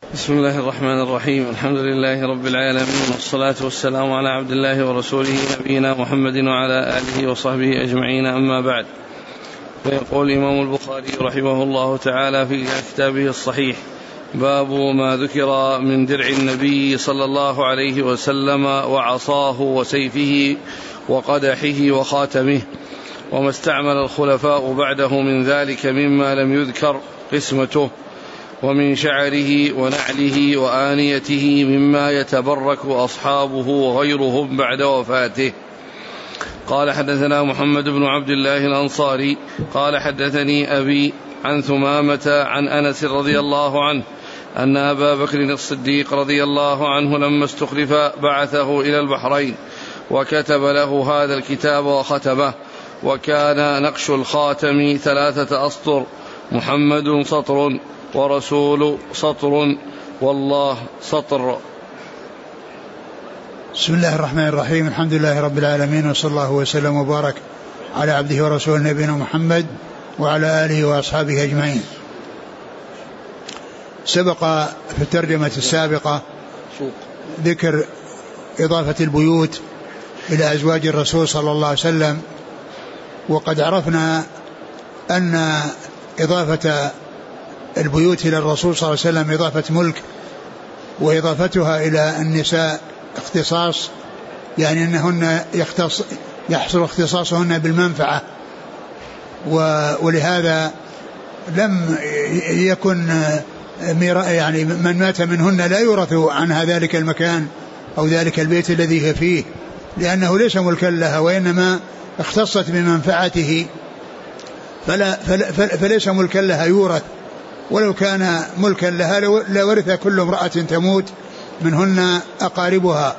بسم الله الرحمن الرحيم. الحمد لله رب العالمين، والصلاة والسلام على عبد الله ورسوله نبينا محمد وعلى آله وصحبه أجمعين، أما بعد. فيقول الإمام البخاري رحمه الله تعالى في كتابه الصحيح: باب ما ذكر من درع النبي صلى الله عليه وسلم وعصاه وسيفه وقدحه وخاتمه، وما استعمل الخلفاء بعده من ذلك مما لم يذكر قسمته، ومن شعره ونعله وآنيته مما يتبرك أصحابه وغيرهم بعد وفاته. قال: حدثنا محمد بن عبد الله الأنصاري قال: حدثني أبي عن ثمامة عن أنس رضي الله عنه أن أبا بكر الصديق رضي الله عنه لما استخلف بعثه إلى البحرين وكتب له هذا الكتاب وختمه، وكان نقش الخاتم 3 أسطر: محمد سطر، ورسول سطر، والله سطر. بسم الله الرحمن الرحيم. الحمد لله رب العالمين، وصلى الله وسلم وبارك على عبده ورسوله نبينا محمد وعلى آله وأصحابه أجمعين. سبق في الترجمة السابقة ذكر إضافة البيوت إلى أزواج الرسول صلى الله عليه وسلم، وقد عرفنا أن إضافة البيوت إلى الرسول صلى الله عليه وسلم إضافة ملك، وإضافتها إلى النساء اختصاص، يعني أنهن يحصل اختصاصهن بالمنفعة، ولهذا لم يكن يعني من مات منهن لا يورث عنها ذلك المكان أو ذلك البيت الذي هي فيه، لأنه ليس ملكا لها، وإنما اختصت بمنفعته، فليس ملكا لها يورث. ولو كان ملكا لها لورث كل امرأة تموت منهن أقاربها،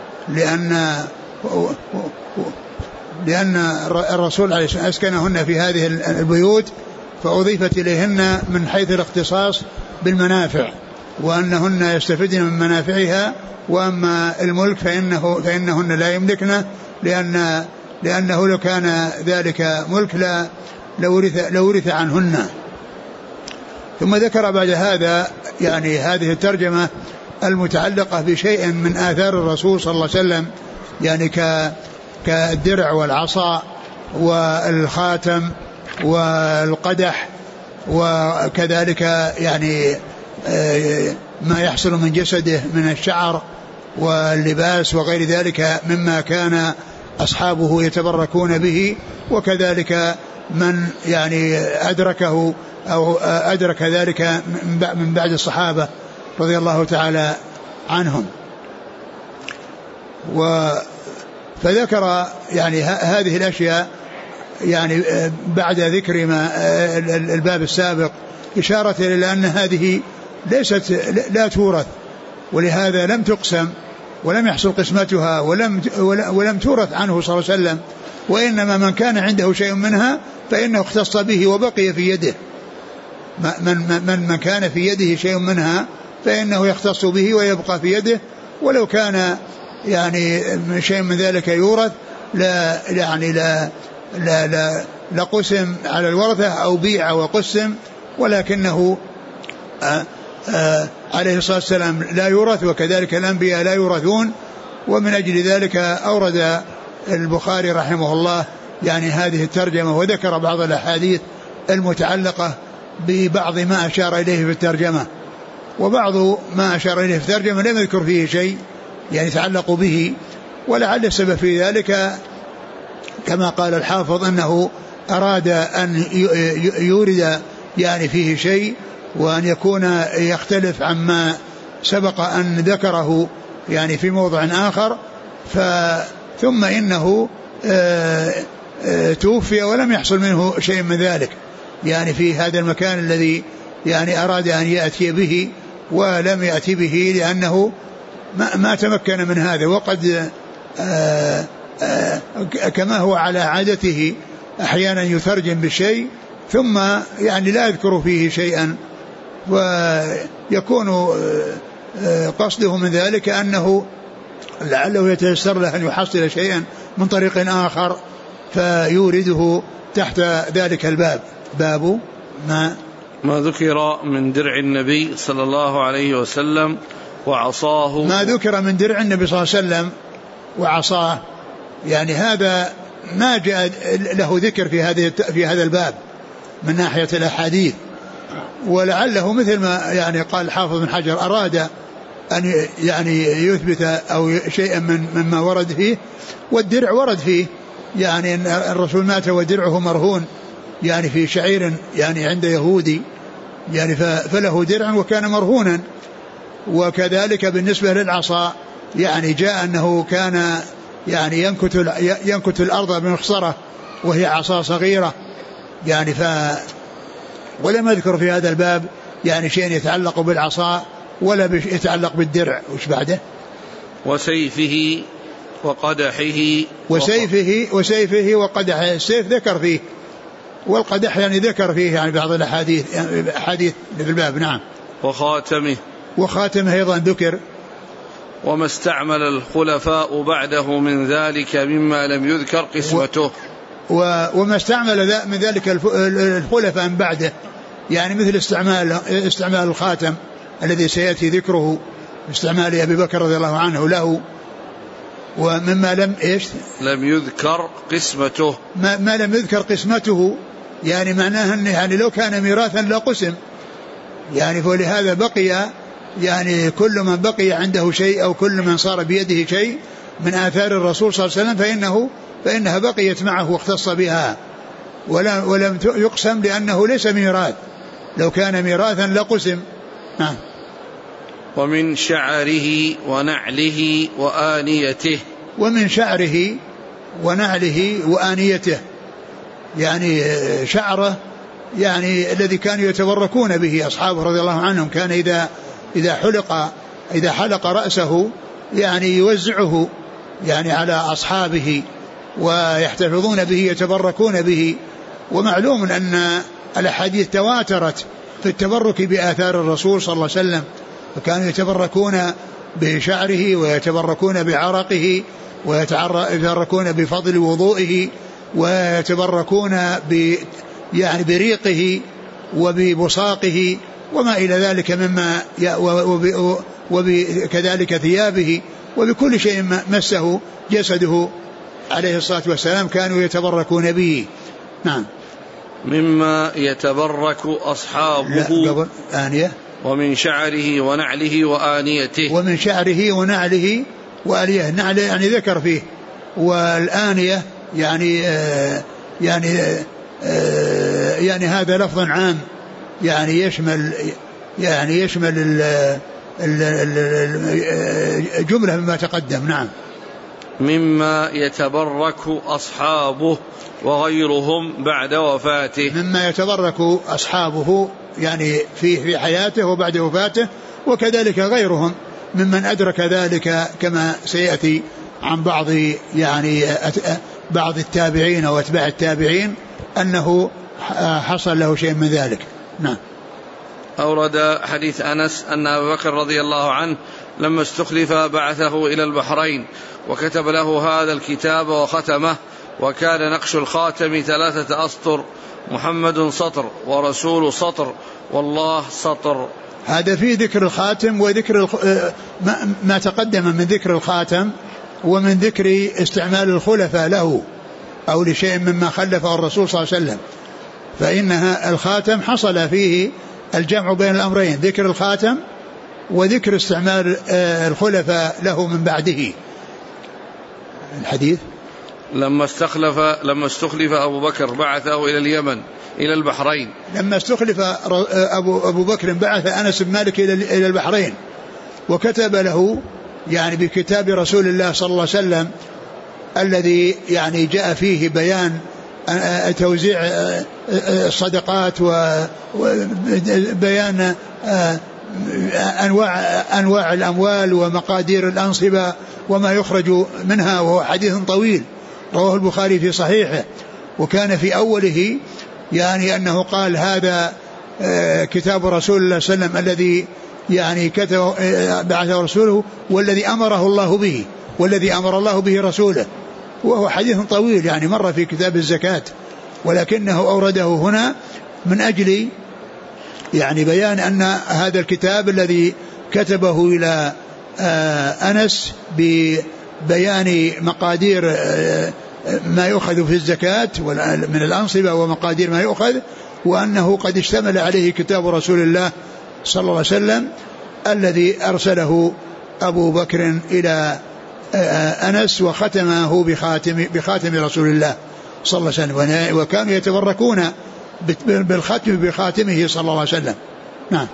لأن الرسول عليه الصلاة والسلام أسكنهن في هذه البيوت، فأضيفت إليهن من حيث الاختصاص بالمنافع، وأنهن يستفدن من منافعها، وأما الملك فإنهن لا يملكنه، لأنه لو كان ذلك ملك لورث عنهن. ثم ذكر بعد هذا يعني هذه الترجمة المتعلقة بشيء من آثار الرسول صلى الله عليه وسلم، يعني كالدرع والعصا والخاتم والقدح، وكذلك يعني ما يحصل من جسده من الشعر واللباس وغير ذلك مما كان أصحابه يتبركون به، وكذلك من يعني أدركه أو أدرك ذلك من بعد الصحابة رضي الله تعالى عنهم. فذكر يعني هذه الأشياء يعني بعد ذكر ما الباب السابق، إشارة إلى أن هذه لا تورث، ولهذا لم تقسم ولم يحصل قسمتها ولم تورث عنه صلى الله عليه وسلم، وإنما من كان عنده شيء منها فإنه اختص به وبقي في يده. من كان في يده شيء منها فإنه يختص به ويبقى في يده، ولو كان يعني شيء من ذلك يورث لقسم على الورثة أو بيع وقسم، ولكنه عليه الصلاة والسلام لا يورث، وكذلك الأنبياء لا يورثون. ومن أجل ذلك أورد البخاري رحمه الله يعني هذه الترجمة، وذكر بعض الأحاديث المتعلقة ببعض ما أشار إليه في الترجمة، وبعض ما أشار إليه في الترجمة لم يذكر فيه شيء يعني يتعلق به، ولعل السبب في ذلك كما قال الحافظ أنه أراد أن يورد يعني فيه شيء، وأن يكون يختلف عما سبق أن ذكره يعني في موضع آخر. ثم إنه توفي ولم يحصل منه شيء من ذلك يعني في هذا المكان الذي يعني أراد أن يأتي به، ولم يأتي به لأنه ما تمكن من هذا. وقد كما هو على عادته أحيانا يترجم بالشيء ثم يعني لا يذكر فيه شيئا، ويكون قصده من ذلك أنه لعله يتيسر له أن يحصل شيئا من طريق آخر فيورده تحت ذلك الباب. باب ما ما ذكر من درع النبي صلى الله عليه وسلم وعصاه. ما ذكر من درع النبي صلى الله عليه وسلم وعصاه، يعني هذا ما جاء له ذكر في هذا الباب من ناحية الأحاديث، ولعله مثل ما يعني قال الحافظ بن حجر أراد أن يعني يثبت أو شيئا مما ورد فيه. والدرع ورد فيه، يعني أن الرسول مات ودرعه مرهون يعني في شعير يعني عند يهودي، يعني فله درع وكان مرهونا. وكذلك بالنسبة للعصا يعني جاء أنه كان يعني ينكت الأرض بمخصرة وهي عصا صغيرة يعني ولم أذكر في هذا الباب يعني شيء يتعلق بالعصا ولا يتعلق بالدرع. وش بعده؟ وسيفه وقدحه. وسيفه وقدحه. السيف ذكر فيه، والقدح يعني ذكر فيه يعني بعض الأحاديث في الباب. نعم. وخاتمه أيضا ذكر. وما استعمل الخلفاء بعده من ذلك مما لم يذكر قسمته. وما استعمل من ذلك الخلفاء من بعده، يعني مثل استعمال الخاتم الذي سيأتي ذكره، استعمال أبي بكر رضي الله عنه له. ومما لم يذكر قسمته، ما لم يذكر قسمته، يعني معناه أنه يعني لو كان ميراثا لا قسم، يعني فلهذا بقي يعني كل من بقي عنده شيء أو كل من صار بيده شيء من آثار الرسول صلى الله عليه وسلم فإنها بقيت معه واختص بها، ولم يقسم لأنه ليس ميراث، لو كان ميراثا لقسم. نعم. ومن شعره ونعله وآنيته. ومن شعره ونعله وآنيته، يعني شعره يعني الذي كانوا يتبركون به أصحابه رضي الله عنهم، كان إذا حلق رأسه يعني يوزعه يعني على أصحابه ويحتفظون به يتبركون به. ومعلوم أن الأحاديث تواترت في التبرك بآثار الرسول صلى الله عليه وسلم، فكانوا يتبركون بشعره ويتبركون بعرقه ويتبركون بفضل وضوئه ويتبركون يعني بريقه وببصاقه وما إلى ذلك مما وكذلك ثيابه وبكل شيء مسه جسده عليه الصلاة والسلام كانوا يتبركون به. نعم. مما يتبرك أصحابه. آنية. ومن شعره ونعله وآنيته. ومن شعره ونعله وآنية. نعل يعني ذكر فيه، والآنية يعني هذا لفظ عام يعني يشمل جملة مما تقدم. نعم. مما يتبرك أصحابه وغيرهم بعد وفاته. مما يتبرك أصحابه يعني في حياته وبعد وفاته، وكذلك غيرهم ممن أدرك ذلك كما سيأتي عن بعض التابعين واتباع التابعين أنه حصل له شيء من ذلك. نعم. أورد حديث أنس أن أبا بكر رضي الله عنه لما استخلف بعثه إلى البحرين وكتب له هذا الكتاب وختمه، وكان نقش الخاتم 3 أسطر، محمد سطر ورسول سطر والله سطر. هذا فيه ذكر الخاتم وذكر ما تقدم من ذكر الخاتم ومن ذكر استعمال الخلفاء له أو لشيء مما خلفه الرسول صلى الله عليه وسلم. فإنها الخاتم حصل فيه الجمع بين الأمرين، ذكر الخاتم وذكر استعمال الخلفاء له من بعده. الحديث لما استخلف أبو بكر بعثه إلى اليمن إلى البحرين. لما استخلف أبو بكر بعث أنس بن مالك إلى البحرين وكتب له يعني بكتاب رسول الله صلى الله عليه وسلم الذي يعني جاء فيه بيان توزيع الصدقات وبيان أنواع الأموال ومقادير الأنصبة وما يخرج منها، وهو حديث طويل رواه البخاري في صحيحه. وكان في أوله يعني أنه قال هذا كتاب رسول الله صلى الله عليه وسلم الذي يعني كتب بعثه رسوله والذي أمره الله به والذي أمر الله به رسوله، وهو حديث طويل يعني مر في كتاب الزكاة، ولكنه أورده هنا من أجل يعني بيان أن هذا الكتاب الذي كتبه إلى أنس ببيان مقادير ما يؤخذ في الزكاة من الأنصبة ومقادير ما يؤخذ، وأنه قد اشتمل عليه كتاب رسول الله صلى الله عليه وسلم الذي أرسله أبو بكر إلى أنس وختمه بخاتم رسول الله صلى الله عليه وسلم، وكانوا يتبركون بالختم بخاتمه صلى الله عليه وسلم. نعم.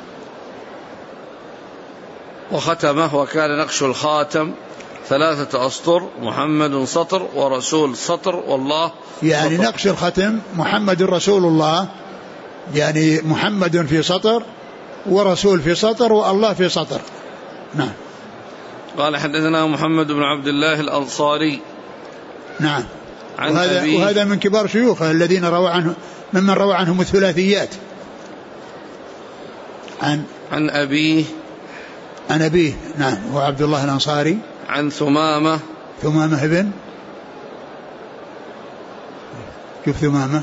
وختمه وكان نقش الخاتم 3 أسطر، محمد سطر ورسول سطر والله يعني سطر. نقش الختم محمد رسول الله، يعني محمد في سطر ورسول في سطر والله في سطر. نعم. قال حدثنا محمد بن عبد الله الأنصاري. نعم. وهذا من كبار شيوخه الذين روى عنه ممن روى عنهم الثلاثيات. عن أبيه. نعم، هو عبد الله الأنصاري. عن ثمامة بن شوف ثمامة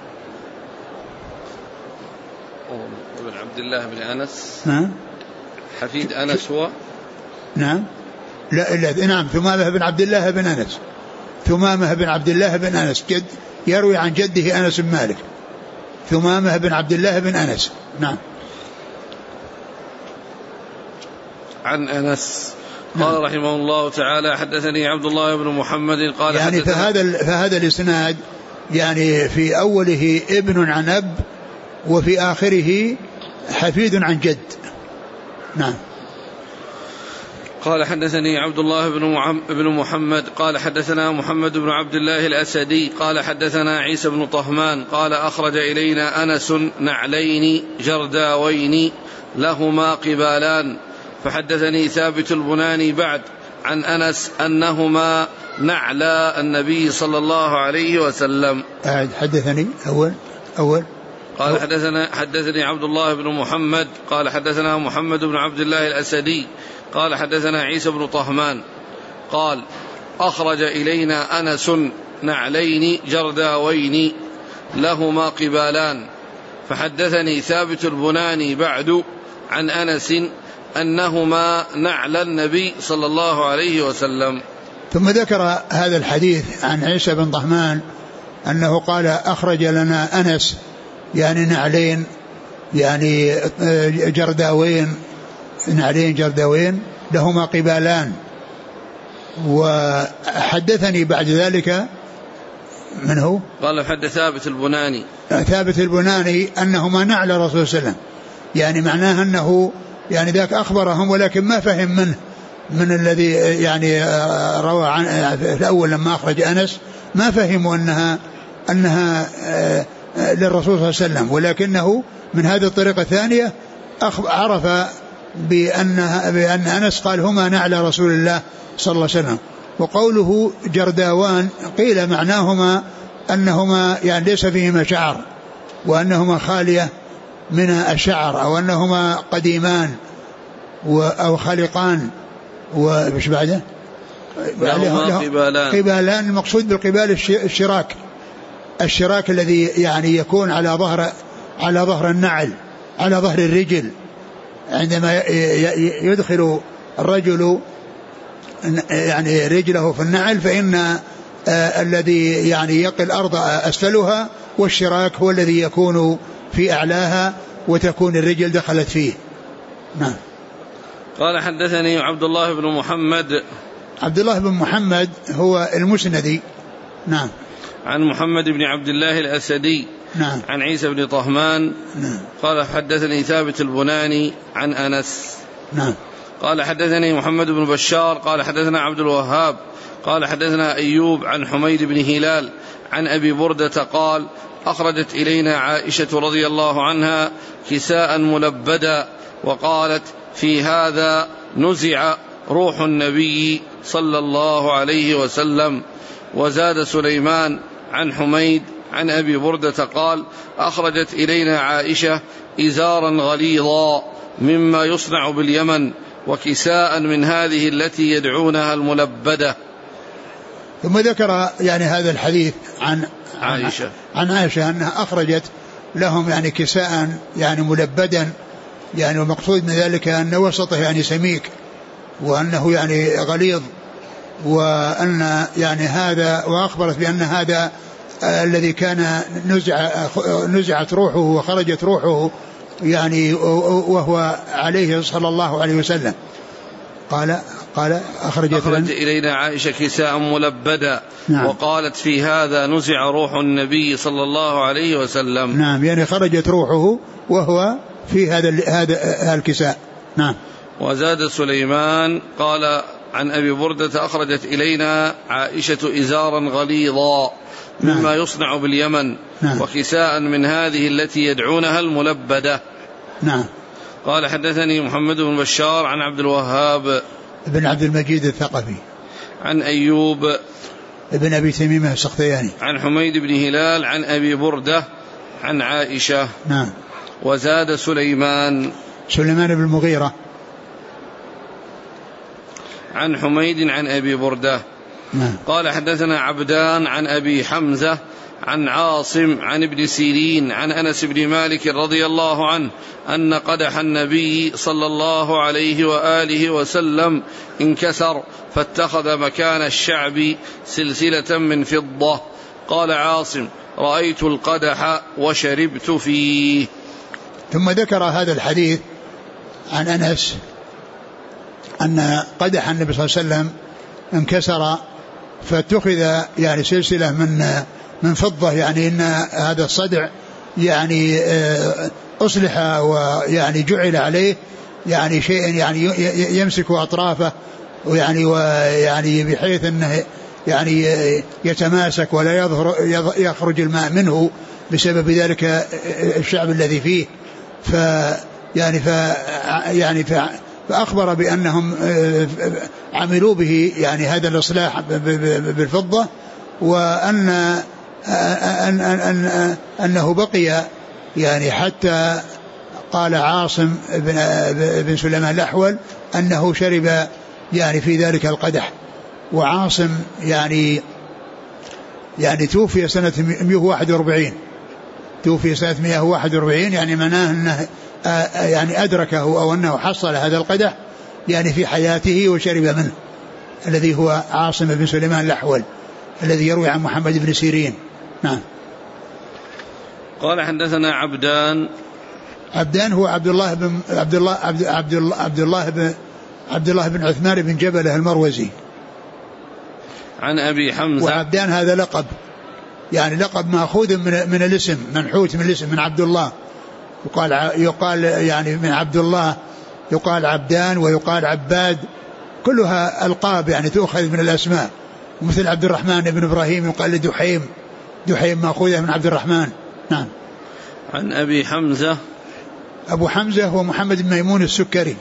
بن عبد الله بن أنس. نعم. حفيد أنس هو. نعم. نعم، ثمامة بن عبد الله بن أنس. ثمامة بن عبد الله بن أنس جد يروي عن جده أنس بن مالك. ثمامة بن عبد الله بن أنس. نعم. عن أنس قال رحمه الله تعالى حدثني عبد الله بن محمد قال يعني فهذا الإسناد يعني في أوله ابن عن أب وفي آخره حفيد عن جد. نعم. قال حدثني عبد الله بن محمد قال حدثنا محمد بن عبد الله الأسدي قال حدثنا عيسى بن طهمان قال أخرج إلينا أنس نعلين جرداوين لهما قبالان، فحدثني ثابت البناني بعد عن أنس أنهما نعلى النبي صلى الله عليه وسلم. حدثني أول قال حدثني عبد الله بن محمد قال حدثنا محمد بن عبد الله الأسدي قال حدثنا عيسى بن طهمان قال أخرج إلينا أنس نعلين جرداوين لهما قبالان، فحدثني ثابت البناني بعد عن أنس أنهما نعل النبي صلى الله عليه وسلم. ثم ذكر هذا الحديث عن عيسى بن طهمان أنه قال أخرج لنا أنس يعني نعلين يعني جرداوين، نعلين جرداوين لهما قبالان. وحدثني بعد ذلك من هو؟ قال حدث ثابت البناني أنهما نعل رسول الله صلى الله عليه وسلم، يعني معناه أنه يعني ذاك أخبرهم ولكن ما فهم منه من الذي يعني روى عن في الأول لما أخرج أنس ما فهموا أنها للرسول صلى الله عليه وسلم، ولكنه من هذه الطريقة الثانية عرف بأن أنس قال هما نعل رسول الله صلى الله عليه وسلم. وقوله جرداوان قيل معناهما أنهما يعني ليس فيهما شعر وأنهما خالية من الشعر أو أنهما قديمان أو خالقان. وش بعده؟ قبالان. المقصود بالقبال الشراك الذي يعني يكون على ظهر النعل، على ظهر الرجل، عندما يدخل الرجل يعني رجله في النعل فإن الذي يعني يقي الأرض أسفلها، والشراك هو الذي يكون في أعلاها وتكون الرجل دخلت فيه. نعم. قال حدثني عبد الله بن محمد هو المسندي. نعم. عن محمد بن عبد الله الأسدي. نعم. عن عيسى بن طهمان. نعم. قال حدثني ثابت البناني عن أنس. نعم. قال حدثني محمد بن بشار قال حدثنا عبد الوهاب قال حدثنا أيوب عن حميد بن هلال عن أبي بردة قال أخرجت إلينا عائشة رضي الله عنها كساء ملبدا وقالت في هذا نزع روح النبي صلى الله عليه وسلم. وزاد سليمان عن حميد عن أبي بردة قال أخرجت إلينا عائشة إزارا غليظا مما يصنع باليمن وكساء من هذه التي يدعونها الملبدة. ثم ذكر يعني هذا الحديث عن عائشة أنها أخرجت لهم يعني كساء يعني ملبدا يعني، ومقصود من ذلك أن وسطه يعني سميك وأنه يعني غليظ، وأن يعني هذا، وأخبرت بأن هذا الذي كان نزعت روحه وخرجت روحه يعني وهو عليه صلى الله عليه وسلم. قال أخرجت إلينا عائشة كساء ملبدا. نعم. وقالت في هذا نزع روح النبي صلى الله عليه وسلم. نعم، يعني خرجت روحه وهو في هذا الكساء. نعم. وزاد سليمان قال عن أبي بردة أخرجت إلينا عائشة إزارا غليظا مما يصنع باليمن. نعم. وكساء من هذه التي يدعونها الملبدة. نعم. قال حدثني محمد بن بشار عن عبد الوهاب بن عبد المجيد الثقفي عن أيوب ابن أبي تميمة السختياني عن حميد بن هلال عن أبي بردة عن عائشة. نعم. وزاد سليمان بن المغيرة عن حميد عن أبي بردة. نعم. قال حدثنا عبدان عن أبي حمزة عن عاصم عن ابن سيرين عن أنس بن مالك رضي الله عنه أن قدح النبي صلى الله عليه وآله وسلم انكسر فاتخذ مكان الشعب سلسلة من فضة. قال عاصم رأيت القدح وشربت فيه. ثم ذكر هذا الحديث عن أنس أن قدح النبي صلى الله عليه وسلم انكسر فاتخذ يعني سلسلة من فضة، يعني إن هذا الصدع يعني أصلح ويعني جعل عليه يعني شيء يعني يمسك أطرافه ويعني بحيث أنه يعني يتماسك ولا يخرج الماء منه بسبب ذلك الشعب الذي فيه. فأخبر بأنهم عملوا به يعني هذا الإصلاح بالفضة، وأن أنه بقي يعني حتى قال عاصم بن سليمان الأحول أنه شرب يعني في ذلك القدح. وعاصم يعني توفي سنة 141 يعني معناه أنه يعني أدركه أو أنه حصل هذا القدح يعني في حياته وشرب منه، الذي هو عاصم بن سليمان الأحول الذي يروي عن محمد بن سيرين. نعم. قال حدثنا عبدان هو عبد الله بن عثمان بن جبلة المروزي عن أبي حمزة. وعبدان هذا لقب يعني لقب مأخوذ من الاسم، منحوت من الاسم من عبد الله، يقال يعني من عبد الله يقال عبدان ويقال عباد، كلها ألقاب يعني تؤخذ من الأسماء. مثل عبد الرحمن بن إبراهيم يقال دحيم مأخوذة من عبد الرحمن. نعم. عن أبي حمزة. أبو حمزة هو محمد بن ميمون السكري.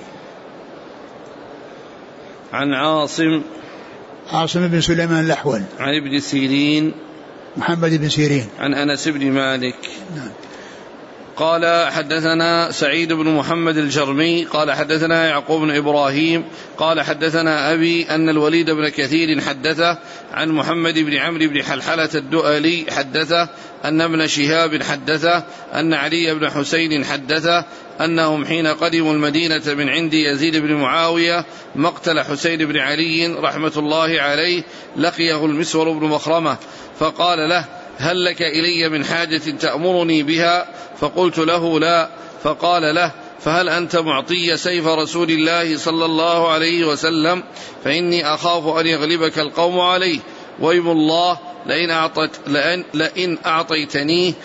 عن عاصم بن سليمان الأحول. عن ابن سيرين محمد بن سيرين. عن أنس بن مالك. نعم. قال حدثنا سعيد بن محمد الجرمي قال حدثنا يعقوب بن إبراهيم قال حدثنا أبي أن الوليد بن كثير حدثه عن محمد بن عمرو بن حلحلة الدؤلي حدثه أن ابن شهاب حدثه أن علي بن حسين حدثه أنهم حين قدموا المدينة من عند يزيد بن معاوية مقتل حسين بن علي رحمة الله عليه لقيه المسور بن مخرمة فقال له هل لك إلي من حاجة تأمرني بها؟ فقلت له لا. فقال له فهل أنت معطي سيف رسول الله صلى الله عليه وسلم؟ فإني أخاف أن يغلبك القوم عليه، ويم الله لئن أعطيتنيه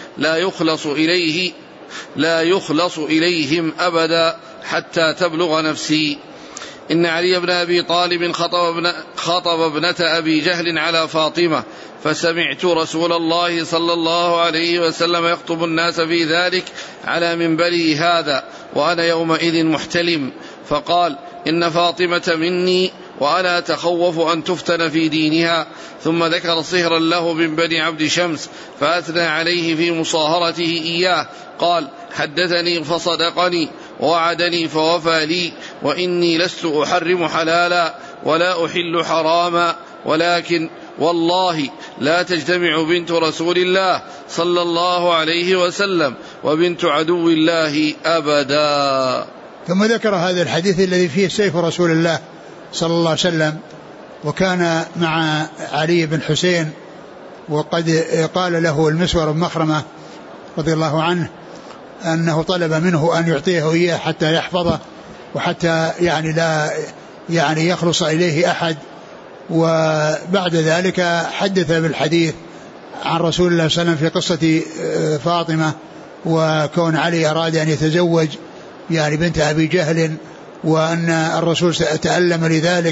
لا يخلص إليهم أبدا حتى تبلغ نفسي. إن علي بن أبي طالب خطب ابنة أبي جهل على فاطمة، فسمعت رسول الله صلى الله عليه وسلم يخطب الناس في ذلك على منبره هذا وأنا يومئذ محتلم، فقال إن فاطمة مني وأنا أتخوف أن تفتن في دينها. ثم ذكر صهرا له من بني عبد شمس فأثنى عليه في مصاهرته إياه، قال حدثني فصدقني ووعدني فوفى لي، وإني لست أحرم حلالا ولا أحل حراما، ولكن والله لا تجتمع بنت رسول الله صلى الله عليه وسلم وبنت عدو الله أبدا. ثم ذكر هذا الحديث الذي فيه سيف رسول الله صلى الله عليه وسلم، وكان مع علي بن حسين، وقد قال له المسور بن مخرمة رضي الله عنه أنه طلب منه أن يعطيه إياه حتى يحفظه وحتى يعني لا يعني يخلص إليه أحد. وبعد ذلك حدث بالحديث عن رسول الله صلى الله عليه وسلم في قصة فاطمة، وكون علي أراد أن يتزوج يعني بنت أبي جهل، وأن الرسول تألم لذلك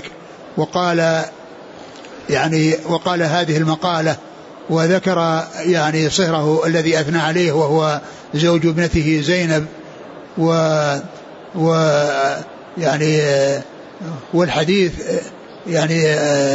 وقال هذه المقالة، وذكر يعني صهره الذي أثنى عليه وهو زوج ابنته زينب، يعني والحديث يعني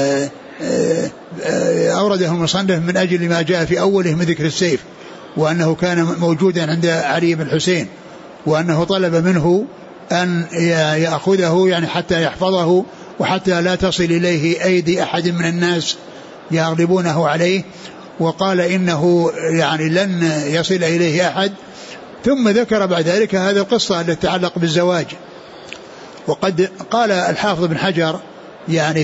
أورده المصنف من أجل ما جاء في أوله من ذكر السيف، وأنه كان موجودا عند علي بن حسين، وأنه طلب منه أن يأخذه يعني حتى يحفظه وحتى لا تصل إليه أيدي أحد من الناس يغلبونه عليه، وقال إنه يعني لن يصل إليه أحد. ثم ذكر بعد ذلك هذه القصة التي تتعلق بالزواج. وقد قال الحافظ بن حجر يعني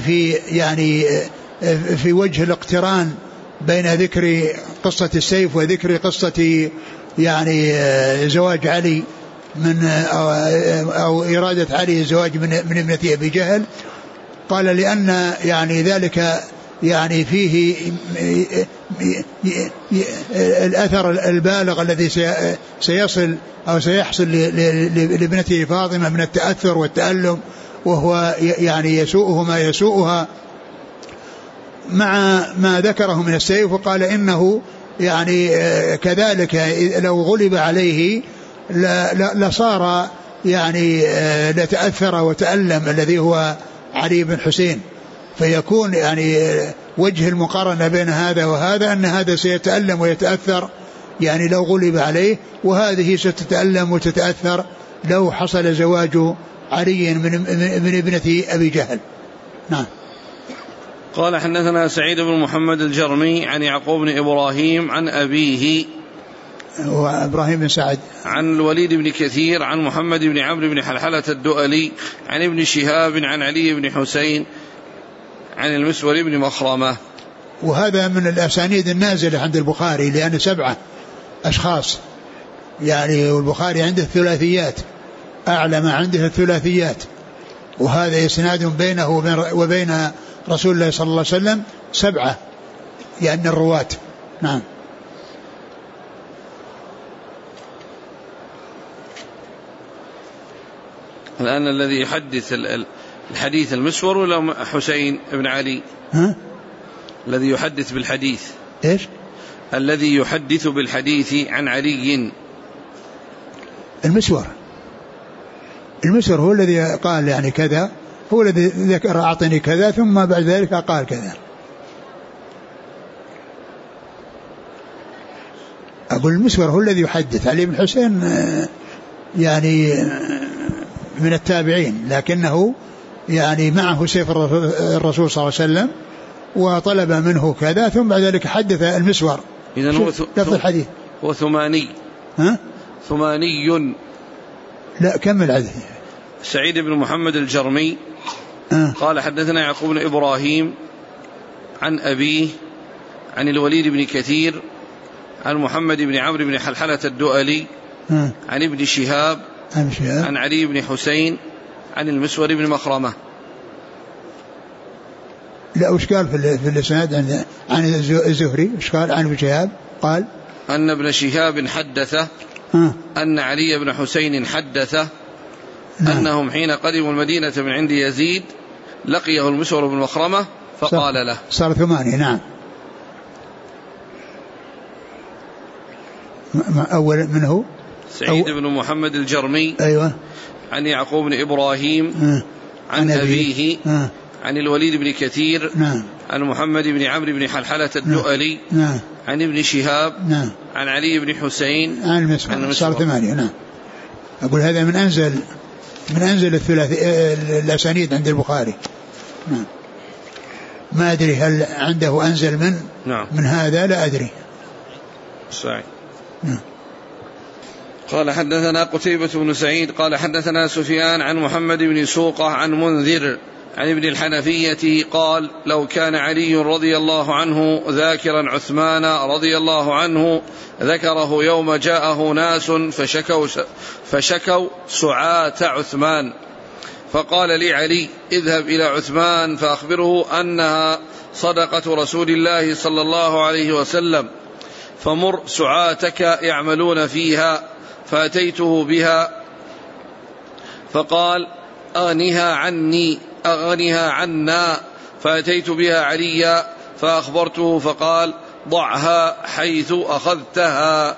في وجه الاقتران بين ذكر قصة السيف وذكر قصة يعني زواج علي أو إرادة علي الزواج من ابنة أبي جهل، قال لأن يعني ذلك يعني فيه الأثر البالغ الذي سيصل أو سيحصل لابنته فاطمة من التأثر والتألم، وهو يعني يسوءه ما يسوءها مع ما ذكره من السيف. وقال إنه يعني كذلك لو غلب عليه لصار يعني لتأثر وتألم الذي هو علي بن حسين، فيكون يعني وجه المقارنة بين هذا وهذا أن هذا سيتألم ويتأثر يعني لو غلب عليه، وهذه ستتألم وتتأثر لو حصل زواج علي من ابنة أبي جهل. نعم. قال حدثنا سعيد بن محمد الجرمي عن يعقوب بن إبراهيم عن أبيه وإبراهيم بن سعد عن الوليد بن كثير عن محمد بن عمرو بن حلحلة الدؤلي عن ابن شهاب عن علي بن حسين عن المسور بن مخرمة. وهذا من الأسانيد النازلة عند البخاري، لأن 7 أشخاص يعني، والبخاري عنده الثلاثيات، أعلى ما عنده الثلاثيات، وهذا إسناد بينه وبين رسول الله صلى الله عليه وسلم 7 يعني الرواة. نعم. الآن الذي يحدث الحديث المسور ولا حسين بن علي؟ الذي يحدث بالحديث إيش؟ الذي يحدث بالحديث عن علي المسور هو الذي قال يعني كذا، هو الذي ذكر أعطني كذا ثم بعد ذلك قال كذا. أقول المسور هو الذي يحدث. علي بن حسين يعني من التابعين، لكنه يعني معه سيف الرسول صلى الله عليه وسلم وطلب منه كذا ثم بعد ذلك حدث المسور. إذن هو لفظ الحديث هو ثماني. ثماني. لا كمل عدد. سعيد بن محمد الجرمي قال حدثنا يعقوب بن إبراهيم عن أبيه عن الوليد بن كثير عن محمد بن عمرو بن حلحلة الدؤلي عن ابن شهاب عن علي بن حسين عن المسور بن مخرمة. لا وش قال في الإسناد عن الزهري؟ وش قال عن ابن شهاب؟ قال أن ابن شهاب حدثه أن علي بن حسين حدثه أنهم حين قدموا المدينة من عند يزيد لقيه المسور بن مخرمة فقال له. صار 8. نعم. أول منه سعيد بن محمد الجرمي. أيوة. عن يعقوب بن إبراهيم عن أبيه عن الوليد بن كثير عن محمد بن عمرو بن حلحلة الدؤلي عن ابن شهاب عن علي بن حسين عن المسور. صار 8. نعم. أقول هذا من أنزل الأسانيد عند البخاري. نعم. ما أدري هل عنده أنزل من هذا، لا أدري. صحيح. قال حدثنا قتيبة بن سعيد قال حدثنا سفيان عن محمد بن سوقة عن منذر عن ابن الحنفية قال لو كان علي رضي الله عنه ذاكرا عثمان رضي الله عنه ذكره يوم جاءه ناس فشكوا سعاة عثمان، فقال لي علي اذهب إلى عثمان فأخبره أنها صدقة رسول الله صلى الله عليه وسلم، فمر سعاتك يعملون فيها، فأتيته بها فقال أغنها عنا، فأتيت بها عليا فأخبرته فقال ضعها حيث أخذتها.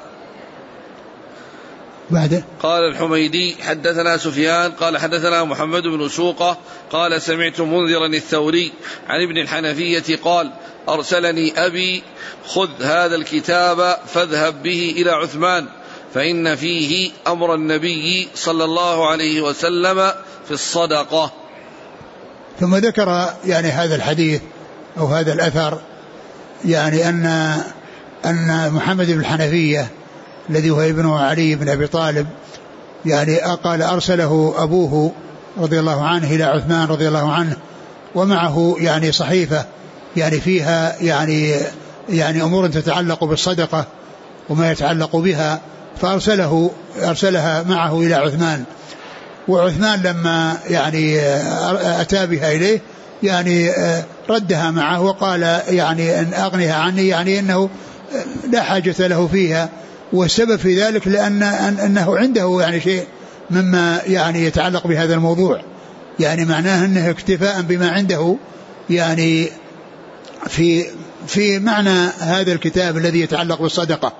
بعده قال الحميدي حدثنا سفيان قال حدثنا محمد بن سوقة قال سمعت منذرا الثوري عن ابن الحنفية قال أرسلني أبي خذ هذا الكتاب فاذهب به إلى عثمان فإن فيه أمر النبي صلى الله عليه وسلم في الصدقة. ثم ذكر يعني هذا الحديث أو هذا الأثر، يعني أن محمد بن الحنفية الذي هو ابن علي بن أبي طالب يعني قال أرسله أبوه رضي الله عنه إلى عثمان رضي الله عنه، ومعه يعني صحيفة يعني فيها يعني أمور تتعلق بالصدقة وما يتعلق بها، فأرسلها معه إلى عثمان. وعثمان لما يعني أتى بها إليه يعني ردها معه وقال يعني أن أغنها عني، يعني أنه لا حاجة له فيها، والسبب في ذلك أنه عنده يعني شيء مما يعني يتعلق بهذا الموضوع، يعني معناه أنه اكتفاء بما عنده يعني في معنى هذا الكتاب الذي يتعلق بالصدقة.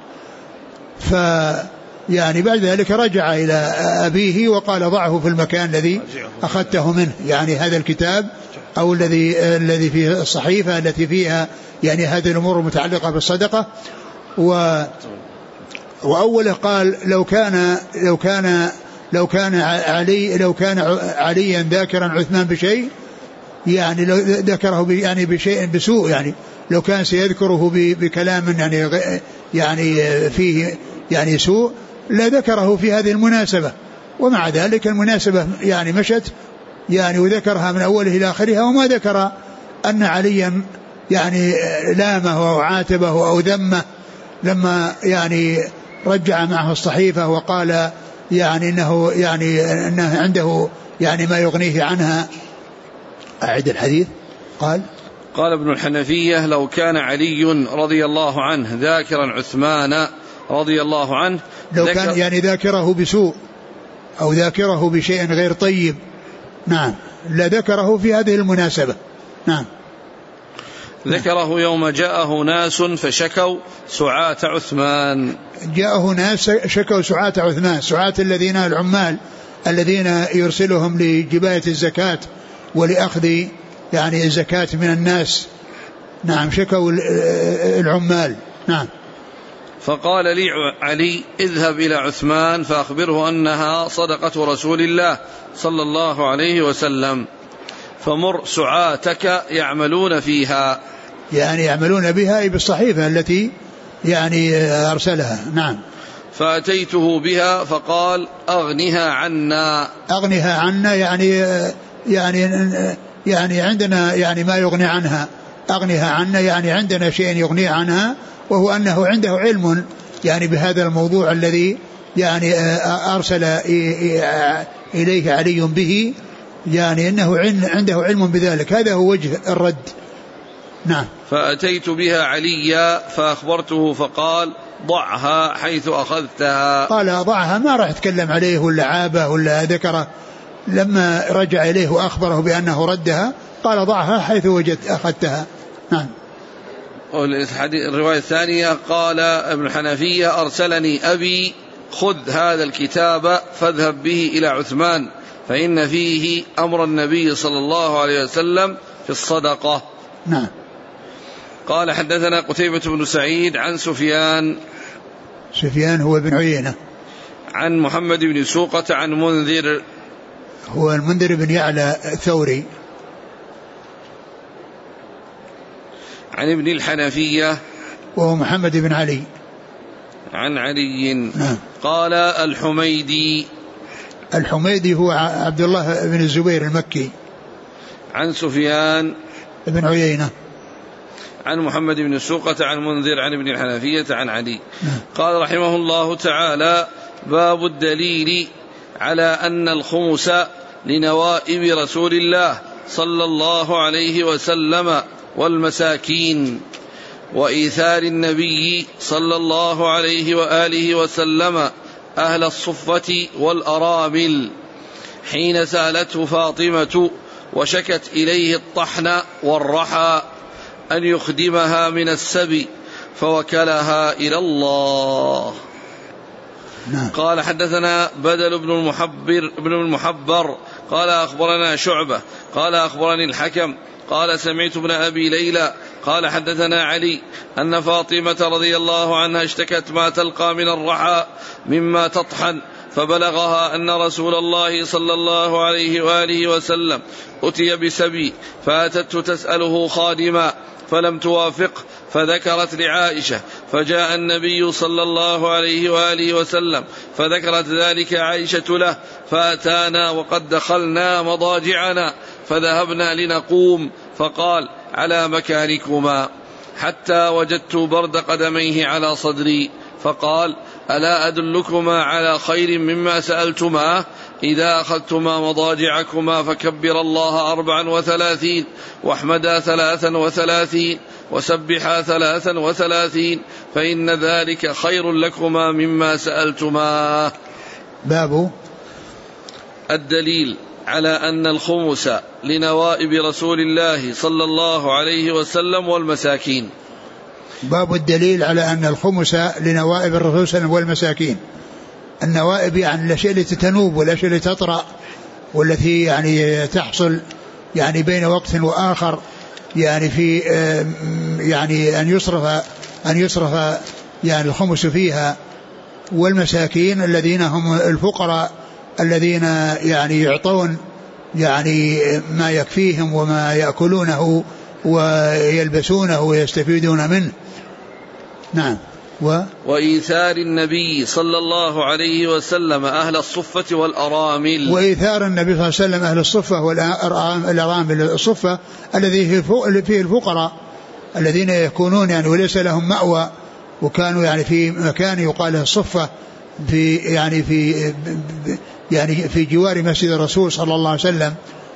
يعني بعد ذلك رجع إلى أبيه وقال ضعه في المكان الذي أخذته منه، يعني هذا الكتاب أو الذي فيه الصحيفة التي فيها يعني هذه الأمور المتعلقة بالصدقة. وأوله قال لو كان عليا ذاكرا عثمان بشيء، يعني لو ذكره يعني بشيء بسوء، يعني لو كان سيذكره بكلام يعني فيه يعني سوء لا ذكره في هذه المناسبة، ومع ذلك المناسبة يعني مشت يعني وذكرها من أوله إلى آخرها، وما ذكر أن عليا يعني لامه أو عاتبه أو ذمه لما يعني رجع معه الصحيفة وقال يعني إنه عنده يعني ما يغنيه عنها. أعد الحديث. قال ابن الحنفية لو كان علي رضي الله عنه ذاكرا عثمان رضي الله عنه، لو كان يعني ذاكره بسوء أو ذاكره بشيء غير طيب، نعم، لا ذكره في هذه المناسبة. نعم. ذكره يوم جاءه ناس فشكوا سعاة عثمان. جاءه ناس شكوا سعاة عثمان، سعاة الذين العمال الذين يرسلهم لجباية الزكاة ولأخذ يعني الزكاة من الناس. نعم، شكوا العمال. نعم. فقال لي علي اذهب إلى عثمان فأخبره أنها صدقة رسول الله صلى الله عليه وسلم، فمر سعاتك يعملون فيها، يعني يعملون بها بالصحيفة التي يعني أرسلها. نعم. فأتيته بها فقال أغنها عنا. أغنها عنا يعني عندنا يعني ما يغني عنها. أغنها عنا يعني عندنا شيء يغني عنها، وهو أنه عنده علم يعني بهذا الموضوع الذي يعني أرسل إليه علي به، يعني أنه عنده علم بذلك، هذا هو وجه الرد. نعم. فأتيت بها عليا فأخبرته فقال ضعها حيث أخذتها. قال ضعها، ما راح يتكلم عليه ولا عابه ولا ذكره، لما رجع إليه وأخبره بأنه ردها قال ضعها حيث أخذتها. نعم. الرواية الثانية قال ابن الحنفية أرسلني أبي خذ هذا الكتاب فاذهب به إلى عثمان فإن فيه أمر النبي صلى الله عليه وسلم في الصدقة. نعم. قال حدثنا قتيبة بن سعيد عن سفيان هو بن عيينة عن محمد بن سوقة عن منذر هو المنذر بن يعلى الثوري. عن ابن الحنفية وهو محمد بن علي عن علي. قال الحميدي هو عبد الله بن الزبير المكي. عن سفيان بن عيينة عن محمد بن سوقة عن منذر عن ابن الحنفية عن علي. قال رحمه الله تعالى: باب الدليل على أن الخمس لنوائب رسول الله صلى الله عليه وسلم والمساكين، وإيثار النبي صلى الله عليه وآله وسلم أهل الصفة والأرامل، حين سألته فاطمة وشكت إليه الطحن والرحى أن يخدمها من السبي فوكلها إلى الله. قال: حدثنا بدل بن المحبر قال أخبرنا شعبة قال أخبرني الحكم قال سمعت ابن أبي ليلى قال حدثنا علي أن فاطمة رضي الله عنها اشتكت ما تلقى من الرحى مما تطحن، فبلغها أن رسول الله صلى الله عليه وآله وسلم أتي بسبي فأتته تسأله خادما فلم توافق، فذكرت لعائشة، فجاء النبي صلى الله عليه وآله وسلم فذكرت ذلك عائشة له، فأتانا وقد دخلنا مضاجعنا فذهبنا لنقوم، فقال: على مكانكما، حتى وجدت برد قدميه على صدري، فقال: ألا أدلكما على خير مما سألتما؟ إذا أخذتما مضاجعكما فكبر الله 34 واحمدا 33 وسبحا 33 فإن ذلك خير لكما مما سألتما. باب الدليل على أن الخمس لنوائب رسول الله صلى الله عليه وسلم والمساكين. باب الدليل على أن الخمس لنوائب الرسول صلى الله عليه وسلم والمساكين. النوائب يعني الأشياء التي تنوب والأشياء التي تطرأ والتي يعني تحصل يعني بين وقت وآخر، يعني في يعني أن يصرف يعني الخمس فيها. والمساكين الذين هم الفقراء الذين يعني يعطون يعني ما يكفيهم وما يأكلونه ويلبسونه ويستفيدون منه. نعم. وإيثار النبي صلى الله عليه وسلم أهل الصفة والأرامل. وإيثار النبي صلى الله عليه وسلم أهل الصفة والأرامل. الصفة الذي فيه الفقراء الذين يكونون يعني وليس لهم مأوى، وكانوا يعني في مكان يقال له الصفة في يعني في جوار مسجد الرسول صلى الله عليه وسلم.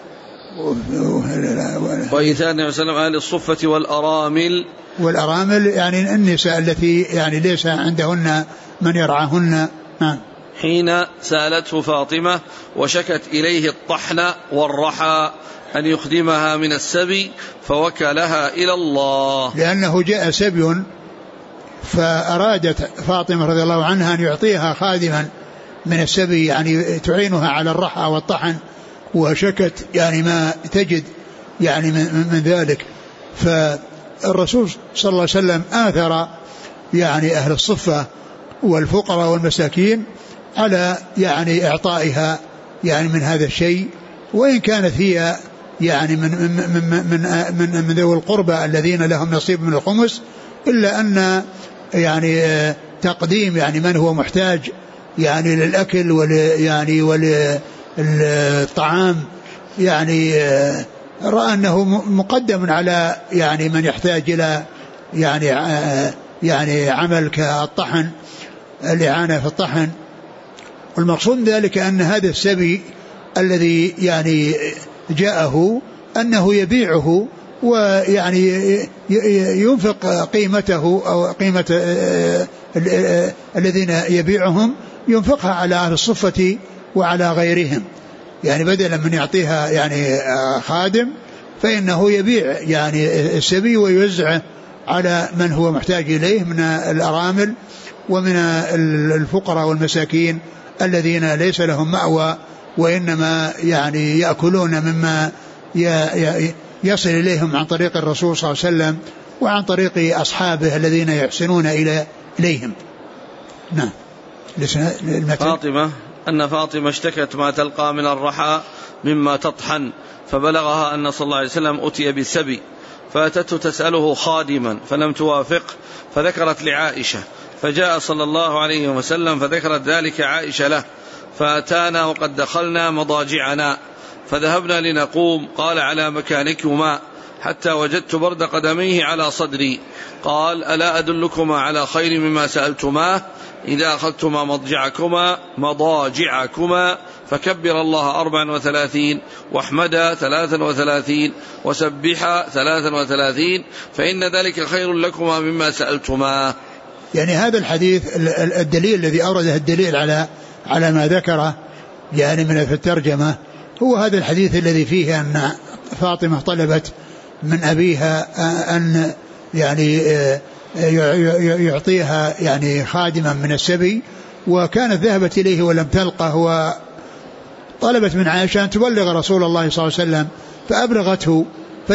وإيثار النبي صلى الله عليه وسلم أهل الصفة والأرامل يعني النساء التي يعني ليس عندهن من يرعاهن. حين سألته فاطمة وشكت إليه الطحن والرحى أن يخدمها من السبي فوكلها إلى الله، لأنه جاء سبي فأرادت فاطمة رضي الله عنها أن يعطيها خادما من السبي يعني تعينها على الرحى والطحن، وشكت يعني ما تجد يعني من ذلك. فالرسول صلى الله عليه وسلم آثر يعني أهل الصفة والفقراء والمساكين على يعني إعطائها يعني من هذا الشيء، وإن كانت هي يعني من ذوي القربى الذين لهم نصيب من الخمس، إلا أن يعني تقديم يعني من هو محتاج يعني للأكل وللطعام يعني رأى أنه مقدم على يعني من يحتاج إلى يعني عمل كالطحن، الإعانة في الطحن. والمقصود ذلك أن هذا السبي الذي يعني جاءه أنه يبيعه ويعني ينفق قيمته أو قيمة الذين يبيعهم ينفقها على أهل الصفة وعلى غيرهم، يعني بدلا من يعطيها يعني خادم فإنه يبيع يعني السبي ويوزعه على من هو محتاج إليه من الأرامل ومن الفقراء والمساكين الذين ليس لهم مأوى، وإنما يعني يأكلون مما يصل إليهم عن طريق الرسول صلى الله عليه وسلم وعن طريق أصحابه الذين يحسنون إليهم. نعم. فاطمة اشتكت ما تلقى من الرحى مما تطحن، فبلغها أن صلى الله عليه وسلم أتي بالسبي، فأتته تسأله خادما فلم توافق فذكرت لعائشة، فجاء صلى الله عليه وسلم فذكرت ذلك عائشة له، فأتانا وقد دخلنا مضاجعنا فذهبنا لنقوم، قال على مكانكما حتى وجدت برد قدميه على صدري، قال ألا أدلكما على خير مما سألتماه؟ إذا أخذتما مضاجعكما فكبر الله 34 واحمدا 33 وسبحا 33 فإن ذلك خير لكما مما سألتماه. يعني هذا الحديث الدليل الذي أورده الدليل على ما ذكره يعني من في الترجمة هو هذا الحديث الذي فيه أن فاطمة طلبت من أبيها أن يعني يعطيها يعني خادما من السبي، وكانت ذهبت إليه ولم تلقه، وطلبت من عائشة أن تبلغ رسول الله صلى الله عليه وسلم فأبلغته،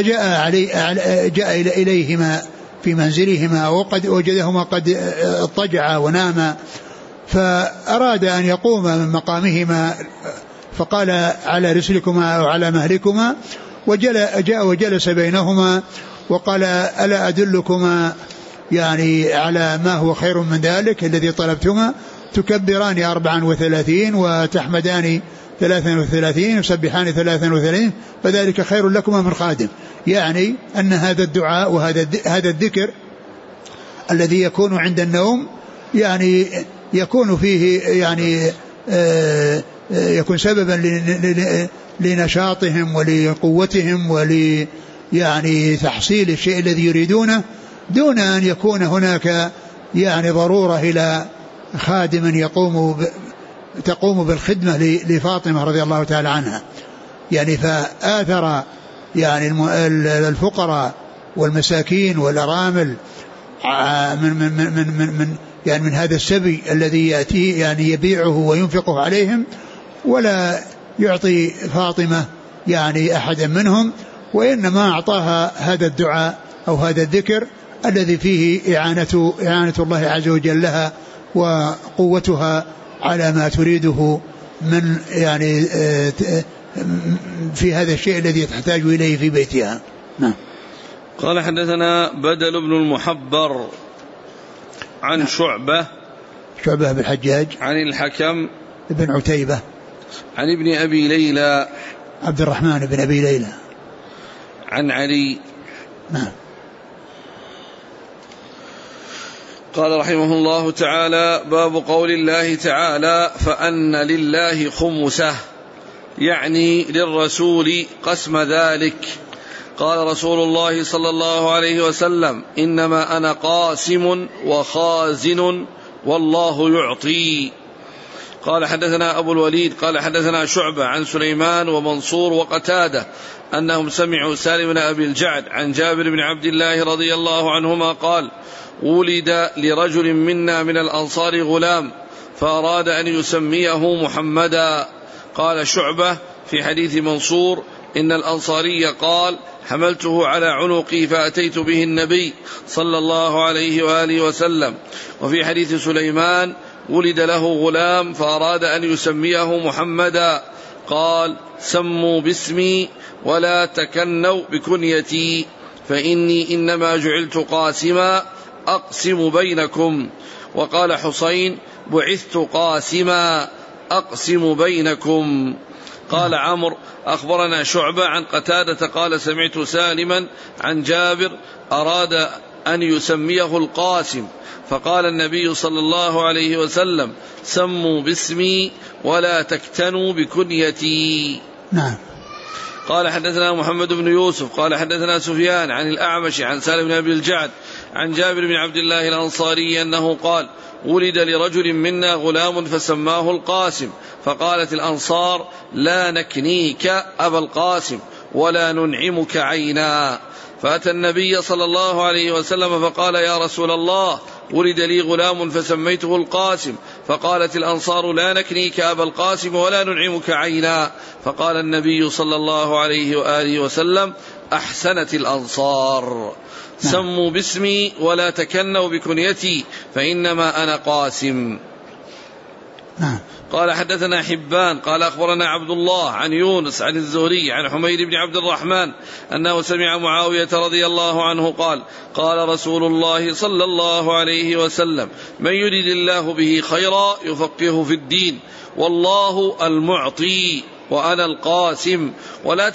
جاء إليهما في منزلهما وقد وجدهما قد اضطجعا وناما، فأراد أن يقوم من مقامهما فقال على رسلكما أو على مهلكما، جاء وجلس بينهما وقال ألا أدلكما يعني على ما هو خير من ذلك الذي طلبتما؟ تكبران 34 وتحمدان 33 وسبحان 33 فذلك خير لكما من خادم. يعني أن هذا الدعاء وهذا الذكر الذي يكون عند النوم يعني يكون فيه يعني يكون سببا لنشاطهم ولقوتهم يعني تحصيل الشيء الذي يريدونه، دون أن يكون هناك يعني ضرورة إلى خادم تقوم بالخدمة لفاطمة رضي الله تعالى عنها. يعني فآثر يعني الفقراء والمساكين والأرامل من هذا السبي الذي يأتيه يعني يبيعه وينفقه عليهم، ولا يعطي فاطمة يعني أحدا منهم، وإنما أعطاها هذا الدعاء أو هذا الذكر الذي فيه إعانة الله عز وجل لها وقوتها على ما تريده من يعني في هذا الشيء الذي تحتاج إليه في بيتها. نعم. قال حدثنا بدل بن المحبر عن شعبة بن الحجاج عن الحكم بن عتيبة عن ابن أبي ليلى عبد الرحمن بن أبي ليلى عن علي. نعم. قال رحمه الله تعالى: باب قول الله تعالى: فأن لله خمسه، يعني للرسول قسم ذلك. قال رسول الله صلى الله عليه وسلم: إنما أنا قاسم وخازن والله يعطي. قال حدثنا أبو الوليد قال حدثنا شعبة عن سليمان ومنصور وقتادة أنهم سمعوا سالم بن أبي الجعد عن جابر بن عبد الله رضي الله عنهما قال: ولد لرجل منا من الأنصار غلام فأراد أن يسميه محمدا. قال شعبة في حديث منصور: إن الأنصاري قال: حملته على عنقي فأتيت به النبي صلى الله عليه وآله وسلم. وفي حديث سليمان: ولد له غلام فأراد أن يسميه محمدا، قال: سموا باسمي ولا تكنوا بكنيتي، فإني إنما جعلت قاسما أقسم بينكم. وقال حسين: بعثت قاسما أقسم بينكم. قال عمرو: أخبرنا شعبة عن قتادة قال: سمعت سالما عن جابر أراد أن يسميه القاسم، فقال النبي صلى الله عليه وسلم: سموا باسمي ولا تكتنوا بكنيتي. نعم. قال حدثنا محمد بن يوسف قال حدثنا سفيان عن الأعمش عن سالم بن أبي الجعد عن جابر بن عبد الله الأنصاري أنه قال: ولد لرجل منا غلام فسماه القاسم، فقالت الأنصار: لا نكنيك أبا القاسم ولا ننعمك عينا. فأتى النبي صلى الله عليه وسلم فقال: يا رسول الله، ولد لي غلام فسميته القاسم، فقالت الأنصار: لا نكنيك أبا القاسم ولا ننعمك عينا. فقال النبي صلى الله عليه وآله وسلم: أحسنت الأنصار، سموا باسمي ولا تكنوا بكنيتي، فإنما أنا قاسم. قال حدثنا حبان قال أخبرنا عبد الله عن يونس عن الزهري عن حميد بن عبد الرحمن أنه سمع معاوية رضي الله عنه قال قال رسول الله صلى الله عليه وسلم من يريد الله به خيرا يفقهه في الدين والله المعطي وأنا القاسم ولا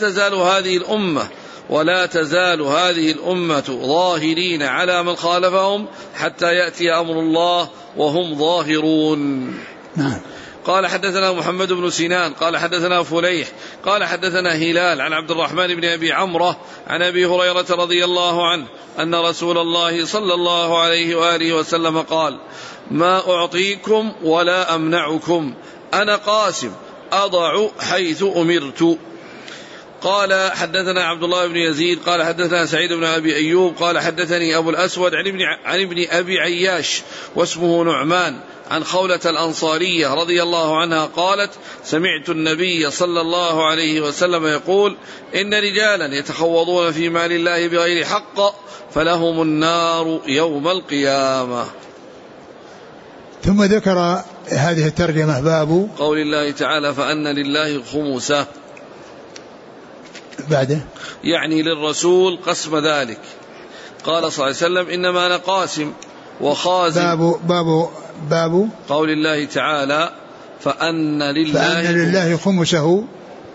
تزال هذه الأمة ظاهرين على من خالفهم حتى يأتي أمر الله وهم ظاهرون. نعم. قال حدثنا محمد بن سنان قال حدثنا فليح قال حدثنا هلال عن عبد الرحمن بن أبي عمرة عن أبي هريرة رضي الله عنه أن رسول الله صلى الله عليه وآله وسلم قال ما أعطيكم ولا أمنعكم أنا قاسم أضع حيث أمرت. قال حدثنا عبد الله بن يزيد قال حدثنا سعيد بن أبي أيوب قال حدثني أبو الأسود عن ابن أبي عياش واسمه نعمان عن خولة الأنصارية رضي الله عنها قالت سمعت النبي صلى الله عليه وسلم يقول إن رجالا يتخوضون في مال الله بغير حق فلهم النار يوم القيامة. ثم ذكر هذه الترجمة باب قول الله تعالى فأن لله خمسه بعده يعني للرسول قسم ذلك. قال صلى الله عليه وسلم إنما أنا قاسم وخازن. باب قول الله تعالى فأن لله خمسه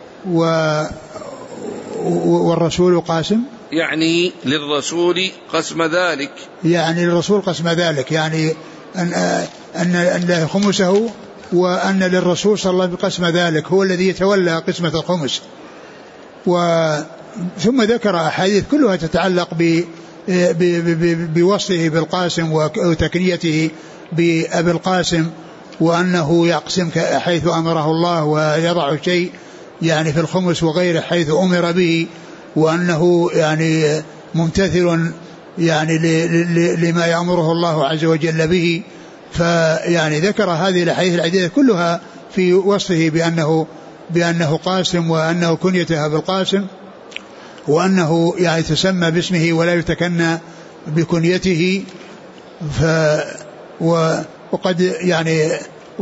والرسول قاسم يعني للرسول قسم ذلك يعني للرسول قسم ذلك يعني أن له خمسه وأن للرسول صلى الله عليه وسلم قسم ذلك هو الذي يتولى قسمة الخمس. ثم ذكر أحاديث كلها تتعلق بوصفه بالقاسم وتكنيته بأبي القاسم وأنه يقسم حيث أمره الله ويضع شيء يعني في الخمس وغيره حيث أمر به وأنه يعني ممتثل يعني لما يأمره الله عز وجل به. فيعني ذكر هذه الأحاديث العديدة كلها في وصفه بأنه قاسم وأنه كنيته بالقاسم وأنه يعني يتسمى باسمه ولا يتكنى بكنيته. وقد يعني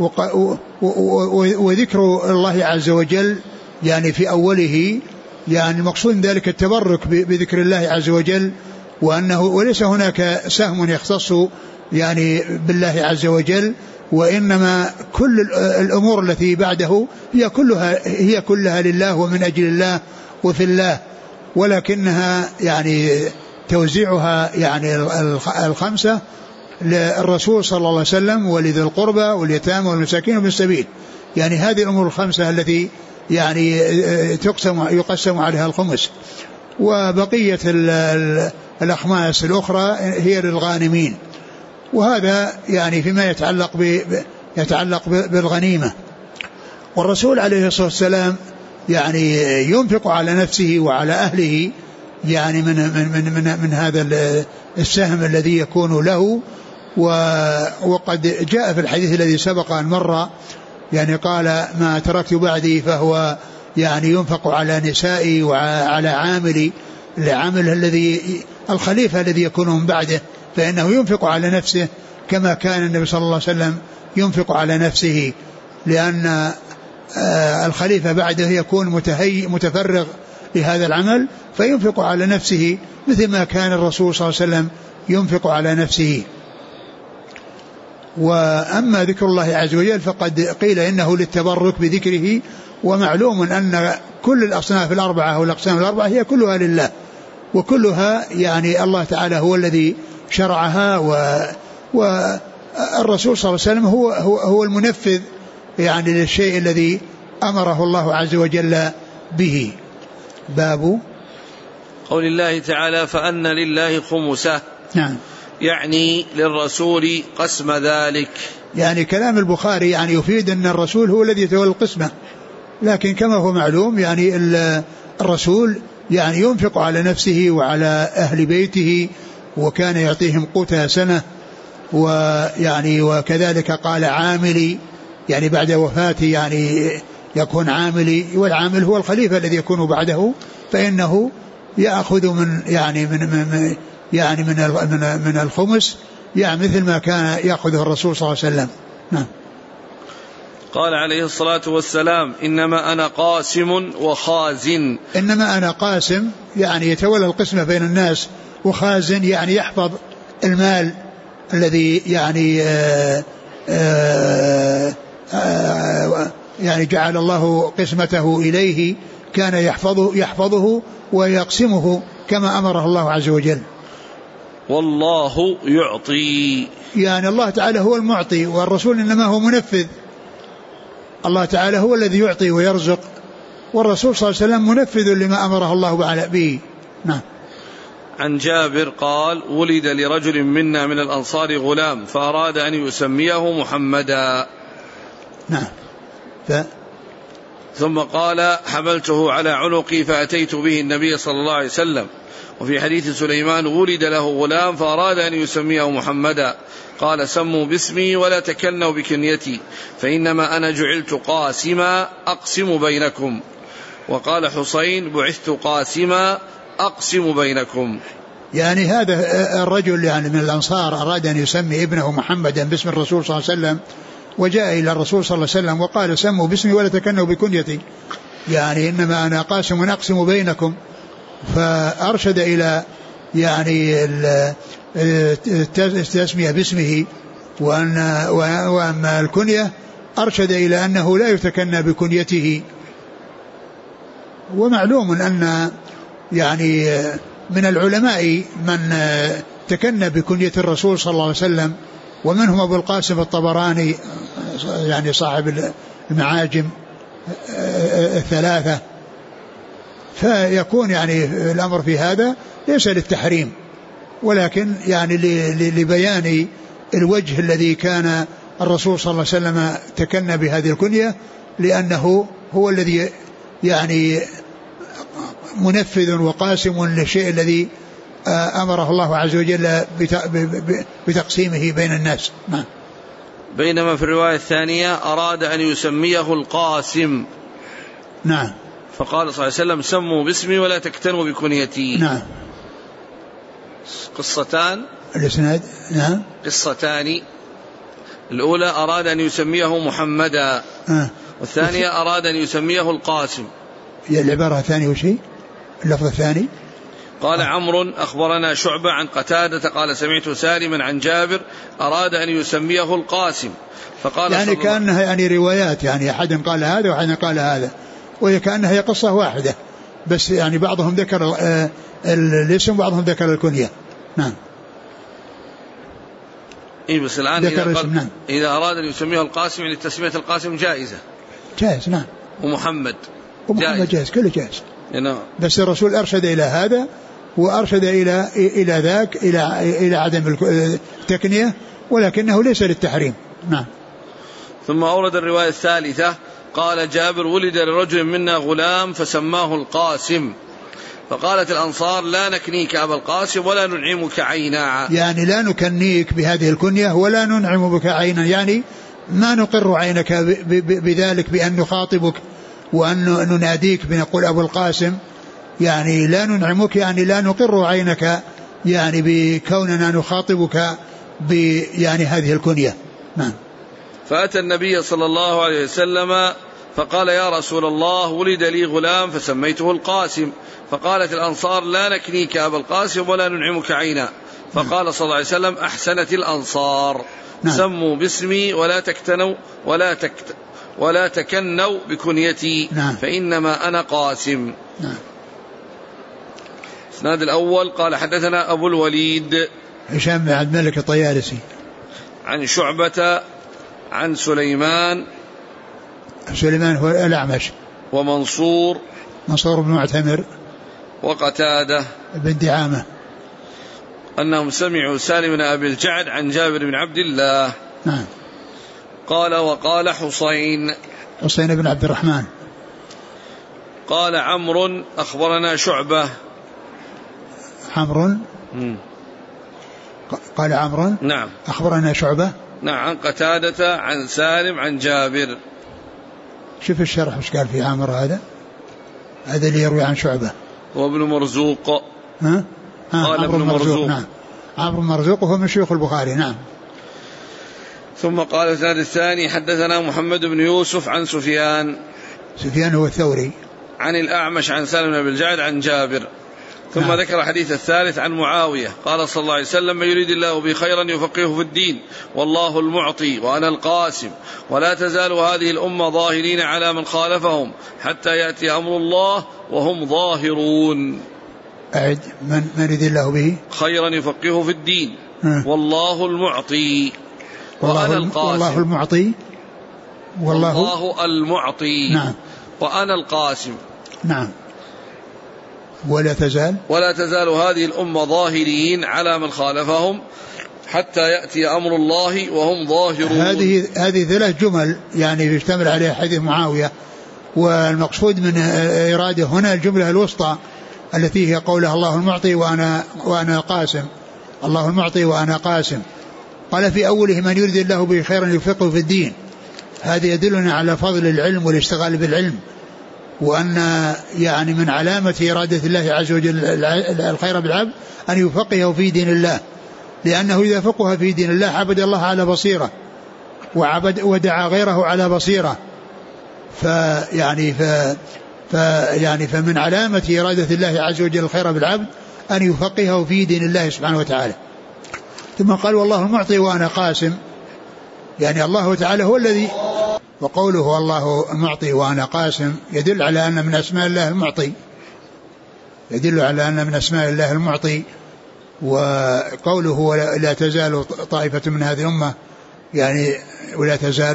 وذكر الله عز وجل يعني في أوله يعني المقصود ذلك التبرك بذكر الله عز وجل وأنه وليس هناك سهم يختص يعني بالله عز وجل وإنما كل الأمور التي بعده هي كلها لله ومن أجل الله وفي الله ولكنها يعني توزيعها يعني الخمسة للرسول صلى الله عليه وسلم ولذي القربى واليتامى والمساكين وابن السبيل يعني هذه الأمور الخمسة التي يعني يقسم عليها الخمس وبقية الأخماس الأخرى هي للغانمين. وهذا يعني فيما يتعلق بالغنيمة. والرسول عليه الصلاة والسلام يعني ينفق على نفسه وعلى أهله يعني من هذا السهم الذي يكون له. وقد جاء في الحديث الذي سبق أن مر يعني قال ما تركت بعدي فهو يعني ينفق على نسائي وعلى العامل الذي الخليفة الذي يكون من بعده فإنه ينفق على نفسه كما كان النبي صلى الله عليه وسلم ينفق على نفسه لأن الخليفة بعده يكون متفرغ لهذا العمل فينفق على نفسه مثل ما كان الرسول صلى الله عليه وسلم ينفق على نفسه. وأما ذكر الله عز وجل فقد قيل إنه للتبرك بذكره ومعلوم أن كل الأصناف الأربعة والأقسام الأربعة هي كلها لله وكلها يعني الله تعالى هو الذي شرعها والرسول صلى الله عليه وسلم هو المنفذ يعني للشيء الذي أمره الله عز وجل به. باب قول الله تعالى فأن لله خمسه. نعم يعني للرسول قسم ذلك. يعني كلام البخاري يعني يفيد أن الرسول هو الذي يتولى القسمة لكن كما هو معلوم يعني الرسول يعني ينفق على نفسه وعلى أهل بيته وكان يعطيهم قوت سنة ويعني وكذلك قال عاملي يعني بعد وفاته يعني يكون عاملي والعامل هو الخليفة الذي يكون بعده فإنه يأخذ من الخمس يعني مثل ما كان يأخذه الرسول صلى الله عليه وسلم. نعم. قال عليه الصلاة والسلام: إنما أنا قاسم وخازن. إنما أنا قاسم يعني يتولى القسمة بين الناس، وخازن يعني يحفظ المال الذي يعني جعل الله قسمته إليه، كان يحفظه ويقسمه كما أمره الله عز وجل. والله يعطي، يعني الله تعالى هو المعطي، والرسول إنما هو منفذ. الله تعالى هو الذي يعطي ويرزق، والرسول صلى الله عليه وسلم منفذ لما أمره الله به. نعم. عن جابر قال: ولد لرجل منا من الأنصار غلام فأراد أن يسميه محمدا. نعم. ثم قال: حملته على عنقي فأتيت به النبي صلى الله عليه وسلم. وفي حديث سليمان: ولد له غلام فأراد أن يسميه محمدا، قال: سموا باسمي ولا تكنوا بكنيتي، فإنما أنا جعلت قاسما أقسم بينكم. وقال حسين: بعثت قاسما أقسم بينكم. يعني هذا الرجل يعني من الأنصار أراد أن يسمي ابنه محمدا باسم الرسول صلى الله عليه وسلم، وجاء إلى الرسول صلى الله عليه وسلم وقال: سموا باسمي ولا تكنوا بكنيتي، يعني إنما أنا قاسم أقسم بينكم. فأرشد إلى يعني التسمية باسمه، وأما الكنية أرشد إلى أنه لا يتكنى بكنيته. ومعلوم أن يعني من العلماء من تكنى بكنية الرسول صلى الله عليه وسلم، ومنهم أبو القاسم الطبراني يعني صاحب المعاجم الثلاثة. فيكون يعني الأمر في هذا ليس للتحريم، ولكن يعني لبيان الوجه الذي كان الرسول صلى الله عليه وسلم تكنى بهذه الكنية، لأنه هو الذي يعني منفذ وقاسم للشيء الذي أمره الله عز وجل بتقسيمه بين الناس. نعم. بينما في الرواية الثانية أراد أن يسميه القاسم. نعم. فقال صلى الله عليه وسلم: سموا باسمي ولا تكتنوا بكنيتي. نعم. قصتان الإسناد. نعم. قصتان: الأولى أراد أن يسميه محمدا، والثانية أراد أن يسميه القاسم. هي العبارة الثانية وشيء اللفظ الثاني؟ قال عمرو: أخبرنا شعبة عن قتادة قال: سمعت سالما عن جابر أراد أن يسميه القاسم، فقال يعني كأنها يعني روايات، يعني أحد قال هذا وأحد قال هذا، وهي كأنها هي قصة واحدة، بس يعني بعضهم ذكر الاسم وبعضهم ذكر الكنية. نعم. إيه بس الآن نعم. إذا أراد أن يسميه القاسم يعني تسمية القاسم جائزة. جائز. نعم. ومحمد جائز، كله جائز. نعم. بس الرسول أرشد إلى هذا، وأرشد إلى ذاك، إلى عدم التكنية، ولكنه ليس للتحريم. نعم. ثم أورد الرواية الثالثة قال جابر: ولد لرجل منا غلام فسماه القاسم، فقالت الأنصار: لا نكنيك أبا القاسم ولا ننعمك عينا. يعني لا نكنيك بهذه الكنية ولا ننعم بك عينا، يعني ما نقر عينك بذلك بأن نخاطبك وأن نناديك بنقول أبو القاسم، يعني لا ننعمك يعني لا نقر عينك يعني بكوننا نخاطبك يعني هذه الكنية. نعم. فأتى النبي صلى الله عليه وسلم فقال: يا رسول الله، ولد لي غلام فسميته القاسم. فقالت الأنصار: لا نكنيك أبا القاسم ولا ننعمك عينا. فقال صلى الله عليه وسلم: أحسنت الأنصار. نعم. سموا باسمي ولا تكنوا بكنيتي. نعم. فإنما أنا قاسم. نعم. الإسناد الأول قال: حدثنا أبو الوليد هشام بن عبد الملك الطيالسي عن شعبة عن سليمان هو الأعمش، ومنصور بن معتمر، وقتادة بن دعامة، أنهم سمعوا سالم بن أبي الجعد عن جابر بن عبد الله. نعم. قال: وقال حسين بن عبد الرحمن قال عمرو: أخبرنا شعبة. قال عمرو: نعم. أخبرنا شعبة. نعم. عن قتادة عن سالم عن جابر. شوف الشرح وش قال في عمرو هذا اللي يروي عن شعبة. وابن مرزوق. قال ابن مرزوق. نعم. عمرو مرزوق وهو من شيوخ البخاري. نعم. ثم قال الإسناد الثاني حدثنا محمد بن يوسف عن سفيان هو الثوري عن الأعمش عن سالم بن أبي الجعد عن جابر. ثم ذكر الحديث الثالث عن معاوية قال صلى الله عليه وسلم: من يريد الله به خيرا يفقهه في الدين والله المعطي وأنا القاسم ولا تزال هذه الأمة ظاهرين على من خالفهم حتى يأتي أمر الله وهم ظاهرون. أعد: من يريد الله به خيرا يفقهه في الدين والله المعطي وأنا القاسم. والله المعطي والله المعطي. نعم. وأنا القاسم. نعم. ولا تزال هذه الأمة ظاهرين على من خالفهم حتى يأتي أمر الله وهم ظاهرون. هذه 3 جمل يعني يشتمل عليها حديث معاوية، والمقصود من إرادة هنا الجملة الوسطى التي هي قولها الله المعطي وأنا قاسم. الله المعطي وأنا قاسم. قال في أوله: من يريد الله به خيرا يفقهه في الدين. هذا يدلنا على فضل العلم والاشتغال بالعلم، وأن يعني من علامة إرادة الله عز وجل الخير بالعبد أن يفقهه في دين الله، لأنه إذا فقه في دين الله عبد الله على بصيرة ودعا غيره على بصيرة. فمن علامة إرادة الله عز وجل الخير بالعبد أن يفقهه في دين الله سبحانه وتعالى. ثم قال: والله المعطي وأنا قاسم، يعني الله تعالى هو الذي، وقوله الله المعطي وأنا قاسم يدل على أن من أسماء الله المعطي، وقوله لا تزال طائفة من هذه الأمة يعني ولا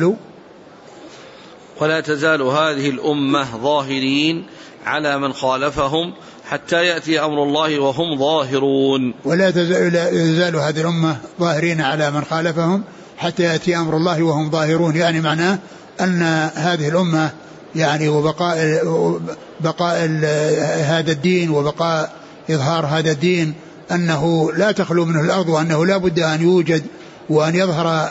تزال هذه الأمة ظاهرين على من خالفهم حتى يأتي أمر الله وهم ظاهرون. ولا تزال هذه الأمة ظاهرين على من خالفهم حتى يأتي أمر الله وهم ظاهرون، يعني معناه أن هذه الأمة يعني بقاء هذا الدين وبقاء إظهار هذا الدين أنه لا تخلو منه الأرض، وأنه لا بد أن يوجد وأن يظهر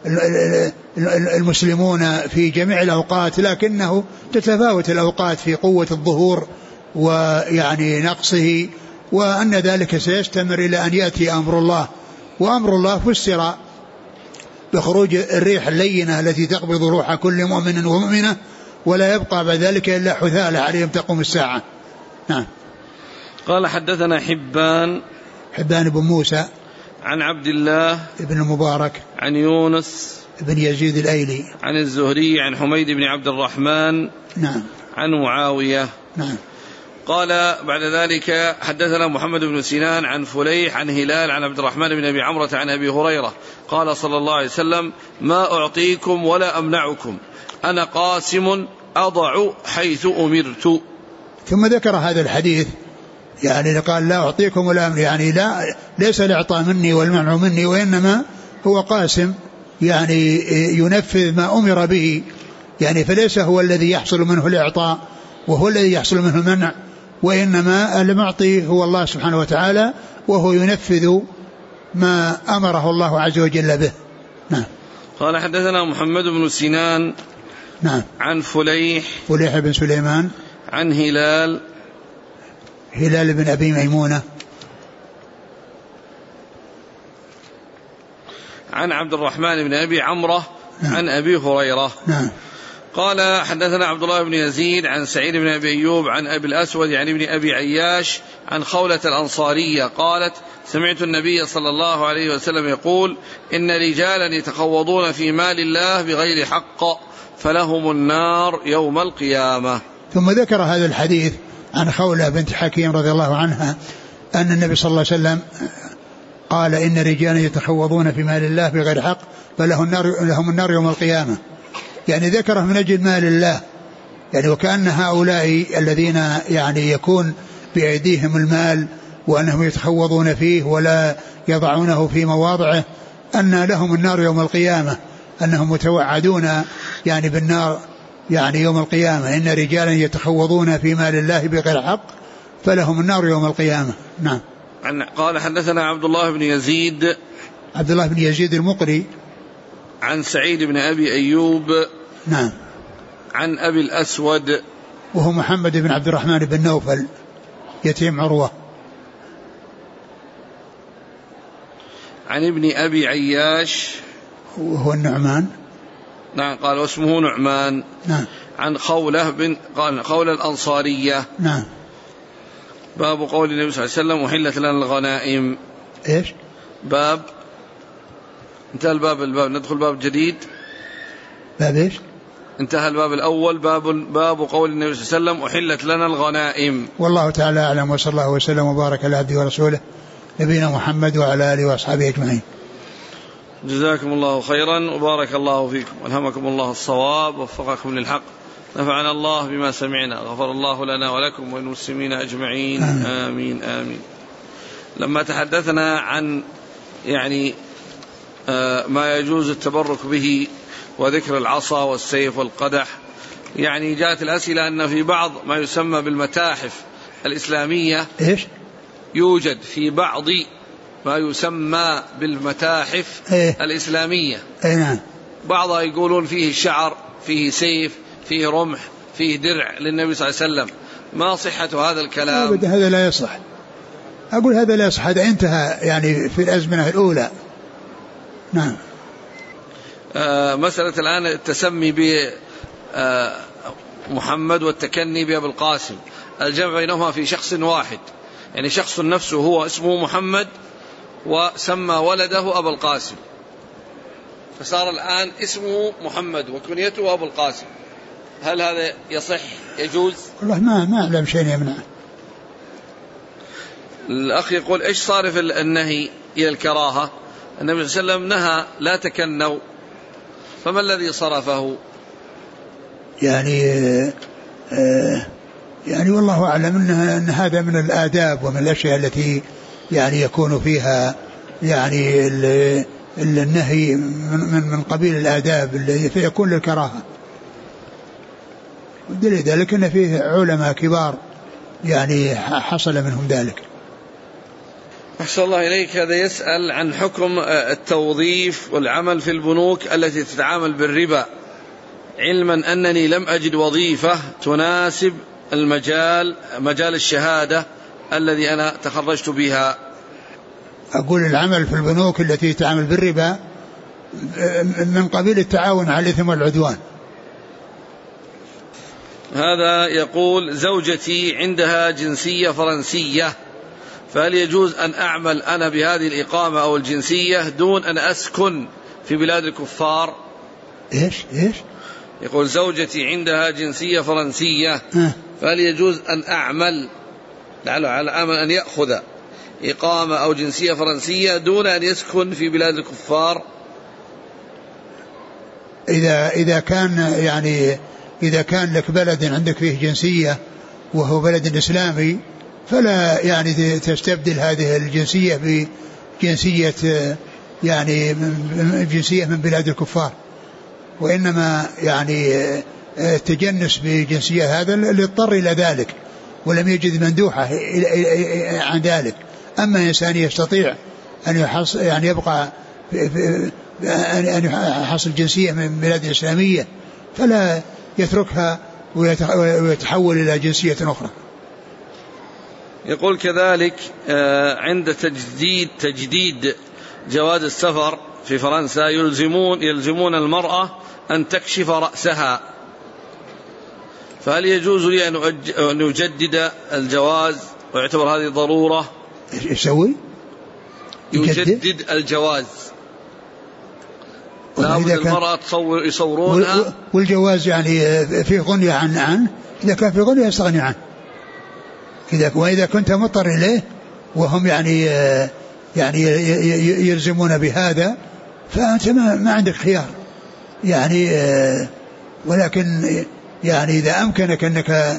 المسلمون في جميع الأوقات، لكنه تتفاوت الأوقات في قوة الظهور ويعني نقصه، وأن ذلك سيستمر إلى أن يأتي أمر الله. وأمر الله فسر بخروج الريح اللينة التي تقبض روح كل مؤمن ومؤمنة، ولا يبقى بعد ذلك إلا حثالة عليهم تقوم الساعة. نعم. قال حدثنا حبان بن موسى عن عبد الله بن المبارك عن يونس بن يزيد الأيلي عن الزهري عن حميد بن عبد الرحمن نعم عن معاوية نعم. قال بعد ذلك حدثنا محمد بن سنان عن فليح عن هلال عن عبد الرحمن بن أبي عمرة عن أبي هريرة قال صلى الله عليه وسلم: ما أعطيكم ولا أمنعكم، أنا قاسم أضع حيث أمرت. ثم ذكر هذا الحديث، يعني قال: لا أعطيكم ولا أمنع، يعني ليس الإعطاء مني والمنع مني، وإنما هو قاسم يعني ينفذ ما أمر به، يعني فليس هو الذي يحصل منه الإعطاء وهو الذي يحصل منه المنع، وإنما المعطي هو الله سبحانه وتعالى، وهو ينفذ ما أمره الله عز وجل به. نعم. قال حدثنا محمد بن سنان نعم عن فليح بن سليمان عن هلال بن أبي ميمونة عن عبد الرحمن بن أبي عمرة عن أبي هريرة. نعم. قال حدثنا عبد الله بن يزيد عن سعيد بن أبي أيوب عن أبي الأسود عن ابن أبي عياش عن خولة الأنصارية قالت: سمعت النبي صلى الله عليه وسلم يقول: إن رجالا يتخوضون في مال الله بغير حق فلهم النار يوم القيامة. ثم ذكر هذا الحديث عن خولة بنت حكيم رضي الله عنها أن النبي صلى الله عليه وسلم قال: إن رجالا يتخوضون في مال الله بغير حق فلهم النار يوم القيامة. يعني ذكره من أجل مال الله، يعني وكأن هؤلاء الذين يعني يكون بأيديهم المال وأنهم يتخوضون فيه ولا يضعونه في مواضعه أن لهم النار يوم القيامة، أنهم متوعدون يعني بالنار يعني يوم القيامة. إن رجالا يتخوضون في مال الله بغير حق فلهم النار يوم القيامة. نعم. قال حدثنا عبد الله بن يزيد المقري عن سعيد بن أبي أيوب نعم عن أبي الأسود وهو محمد بن عبد الرحمن بن نوفل يتيم عروة عن ابن أبي عياش وهو النعمان. نعم قال واسمه نعمان. نعم. عن خولة قال خولة الأنصارية. نعم. باب قول النبي صلى الله عليه وسلم أحلت لنا الغنائم. إيش؟ باب انتهى الباب ندخل باب جديد. باب إيش؟ انتهى الباب الأول باب قول النبي صلى الله عليه وسلم أحلت لنا الغنائم. والله تعالى أعلم، وصلى الله وسلم وبارك على عبده ورسوله نبينا محمد وعلى آله وأصحابه أجمعين. جزاكم الله خيرا وبارك الله فيكم والهمكم الله الصواب ووفقكم للحق، نفعنا الله بما سمعنا، غفر الله لنا ولكم والمسلمين أجمعين. آمين آمين. لما تحدثنا عن يعني ما يجوز التبرك به وذكر العصا والسيف والقدح، يعني جاءت الأسئلة أن في بعض ما يسمى بالمتاحف الإسلامية إيش؟ يوجد في بعض ما يسمى بالمتاحف الإسلامية. نعم. بعضها يقولون فيه شعر، فيه سيف، فيه رمح، فيه درع للنبي صلى الله عليه وسلم. ما صحة هذا الكلام؟ أبدا هذا لا يصح. أقول هذا لا يصح، هذا انتهى يعني في الأزمنة الأولى. نعم. مسألة الآن التسمي بمحمد والتكني بأبي القاسم، الجمع بينهما في شخص واحد، يعني شخص نفسه هو اسمه محمد وسمى ولده أبا القاسم، فصار الآن اسمه محمد وكنيته أبو القاسم. هل هذا يصح يجوز؟ والله ما أعلم شيء يمنع. الأخ يقول إيش صارف النهي إلى الكراهة؟ النبي صلى الله عليه وسلم نهى لا تكنوا، فما الذي صرفه؟ يعني والله أعلم أن هذا من الآداب ومن الأشياء التي يعني يكون فيها يعني النهي من قبيل الآداب الذي فيكون للكراهة. ودليل ذلك أن فيه علماء كبار يعني حصل منهم ذلك. أحسن الله إليك. هذا يسأل عن حكم التوظيف والعمل في البنوك التي تتعامل بالربا، علما أنني لم أجد وظيفة تناسب مجال الشهادة الذي أنا تخرجت بها. أقول العمل في البنوك التي تعمل بالربا من قبيل التعاون على الإثم والعدوان. هذا يقول زوجتي عندها جنسية فرنسية، فهل يجوز أن أعمل أنا بهذه الإقامة أو الجنسية دون أن أسكن في بلاد الكفار؟ إيش؟ يقول زوجتي عندها جنسية فرنسية، فهل يجوز أن أعمل لعله على أمل أن يأخذ إقامة أو جنسية فرنسية دون أن يسكن في بلاد الكفار؟ إذا كان لك بلد عندك فيه جنسية وهو بلد إسلامي، فلا يعني تستبدل هذه الجنسية بجنسية يعني جنسية من بلاد الكفار، وإنما يعني التجنس بجنسية هذا اللي اضطر إلى ذلك ولم يجد مندوحة عن ذلك. أما إنسان يستطيع أن يحصل يعني يبقى أن يحصل جنسية من بلاد إسلامية فلا يتركها ويتحول إلى جنسية أخرى. يقول كذلك عند تجديد جواز السفر في فرنسا يلزمون المرأة أن تكشف رأسها، فهل يجوز لي أن أجدد الجواز ويعتبر هذه ضرورة؟ يسوي؟ يجدد الجواز، لابد المرأة يصورونها. والجواز يعني في غنية عنه، إذا كان في غنية يستغني عنه. وإذا كنت مضطر إليه وهم يعني يلزمون بهذا فأنت ما عندك خيار يعني. ولكن يعني إذا أمكنك أنك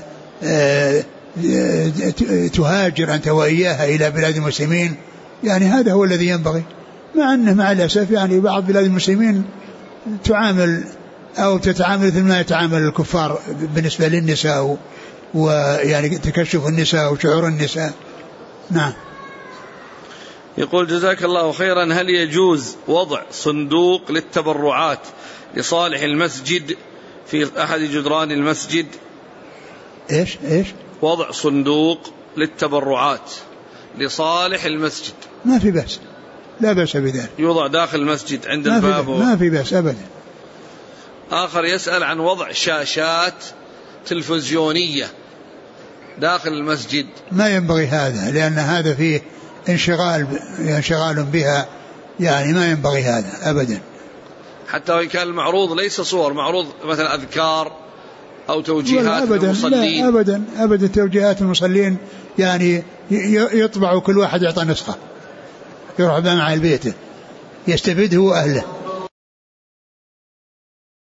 تهاجر أنت وإياها إلى بلاد المسلمين يعني هذا هو الذي ينبغي، مع أنه مع الأسف يعني بعض بلاد المسلمين تعامل أو تتعامل مثل ما يتعامل الكفار بالنسبة للنساء ويعني تكشف النساء وشعور النساء. نعم. يقول جزاك الله خيرا، هل يجوز وضع صندوق للتبرعات لصالح المسجد في أحد جدران المسجد؟ إيش وضع صندوق للتبرعات لصالح المسجد؟ ما في بأس، لا بأس بذلك. يوضع داخل المسجد عند الباب ما في بأس أبدا. آخر يسأل عن وضع شاشات تلفزيونية داخل المسجد. ما ينبغي هذا، لأن هذا فيه انشغال بها، يعني ما ينبغي هذا أبدا. حتى وإن كان المعروض ليس صور، معروض مثلا أذكار أو توجيهات المصلين. أبدا توجيهات المصلين، يعني يطبع كل واحد يعطى نسخة يروح بها مع البيت يستفيد هو أهله.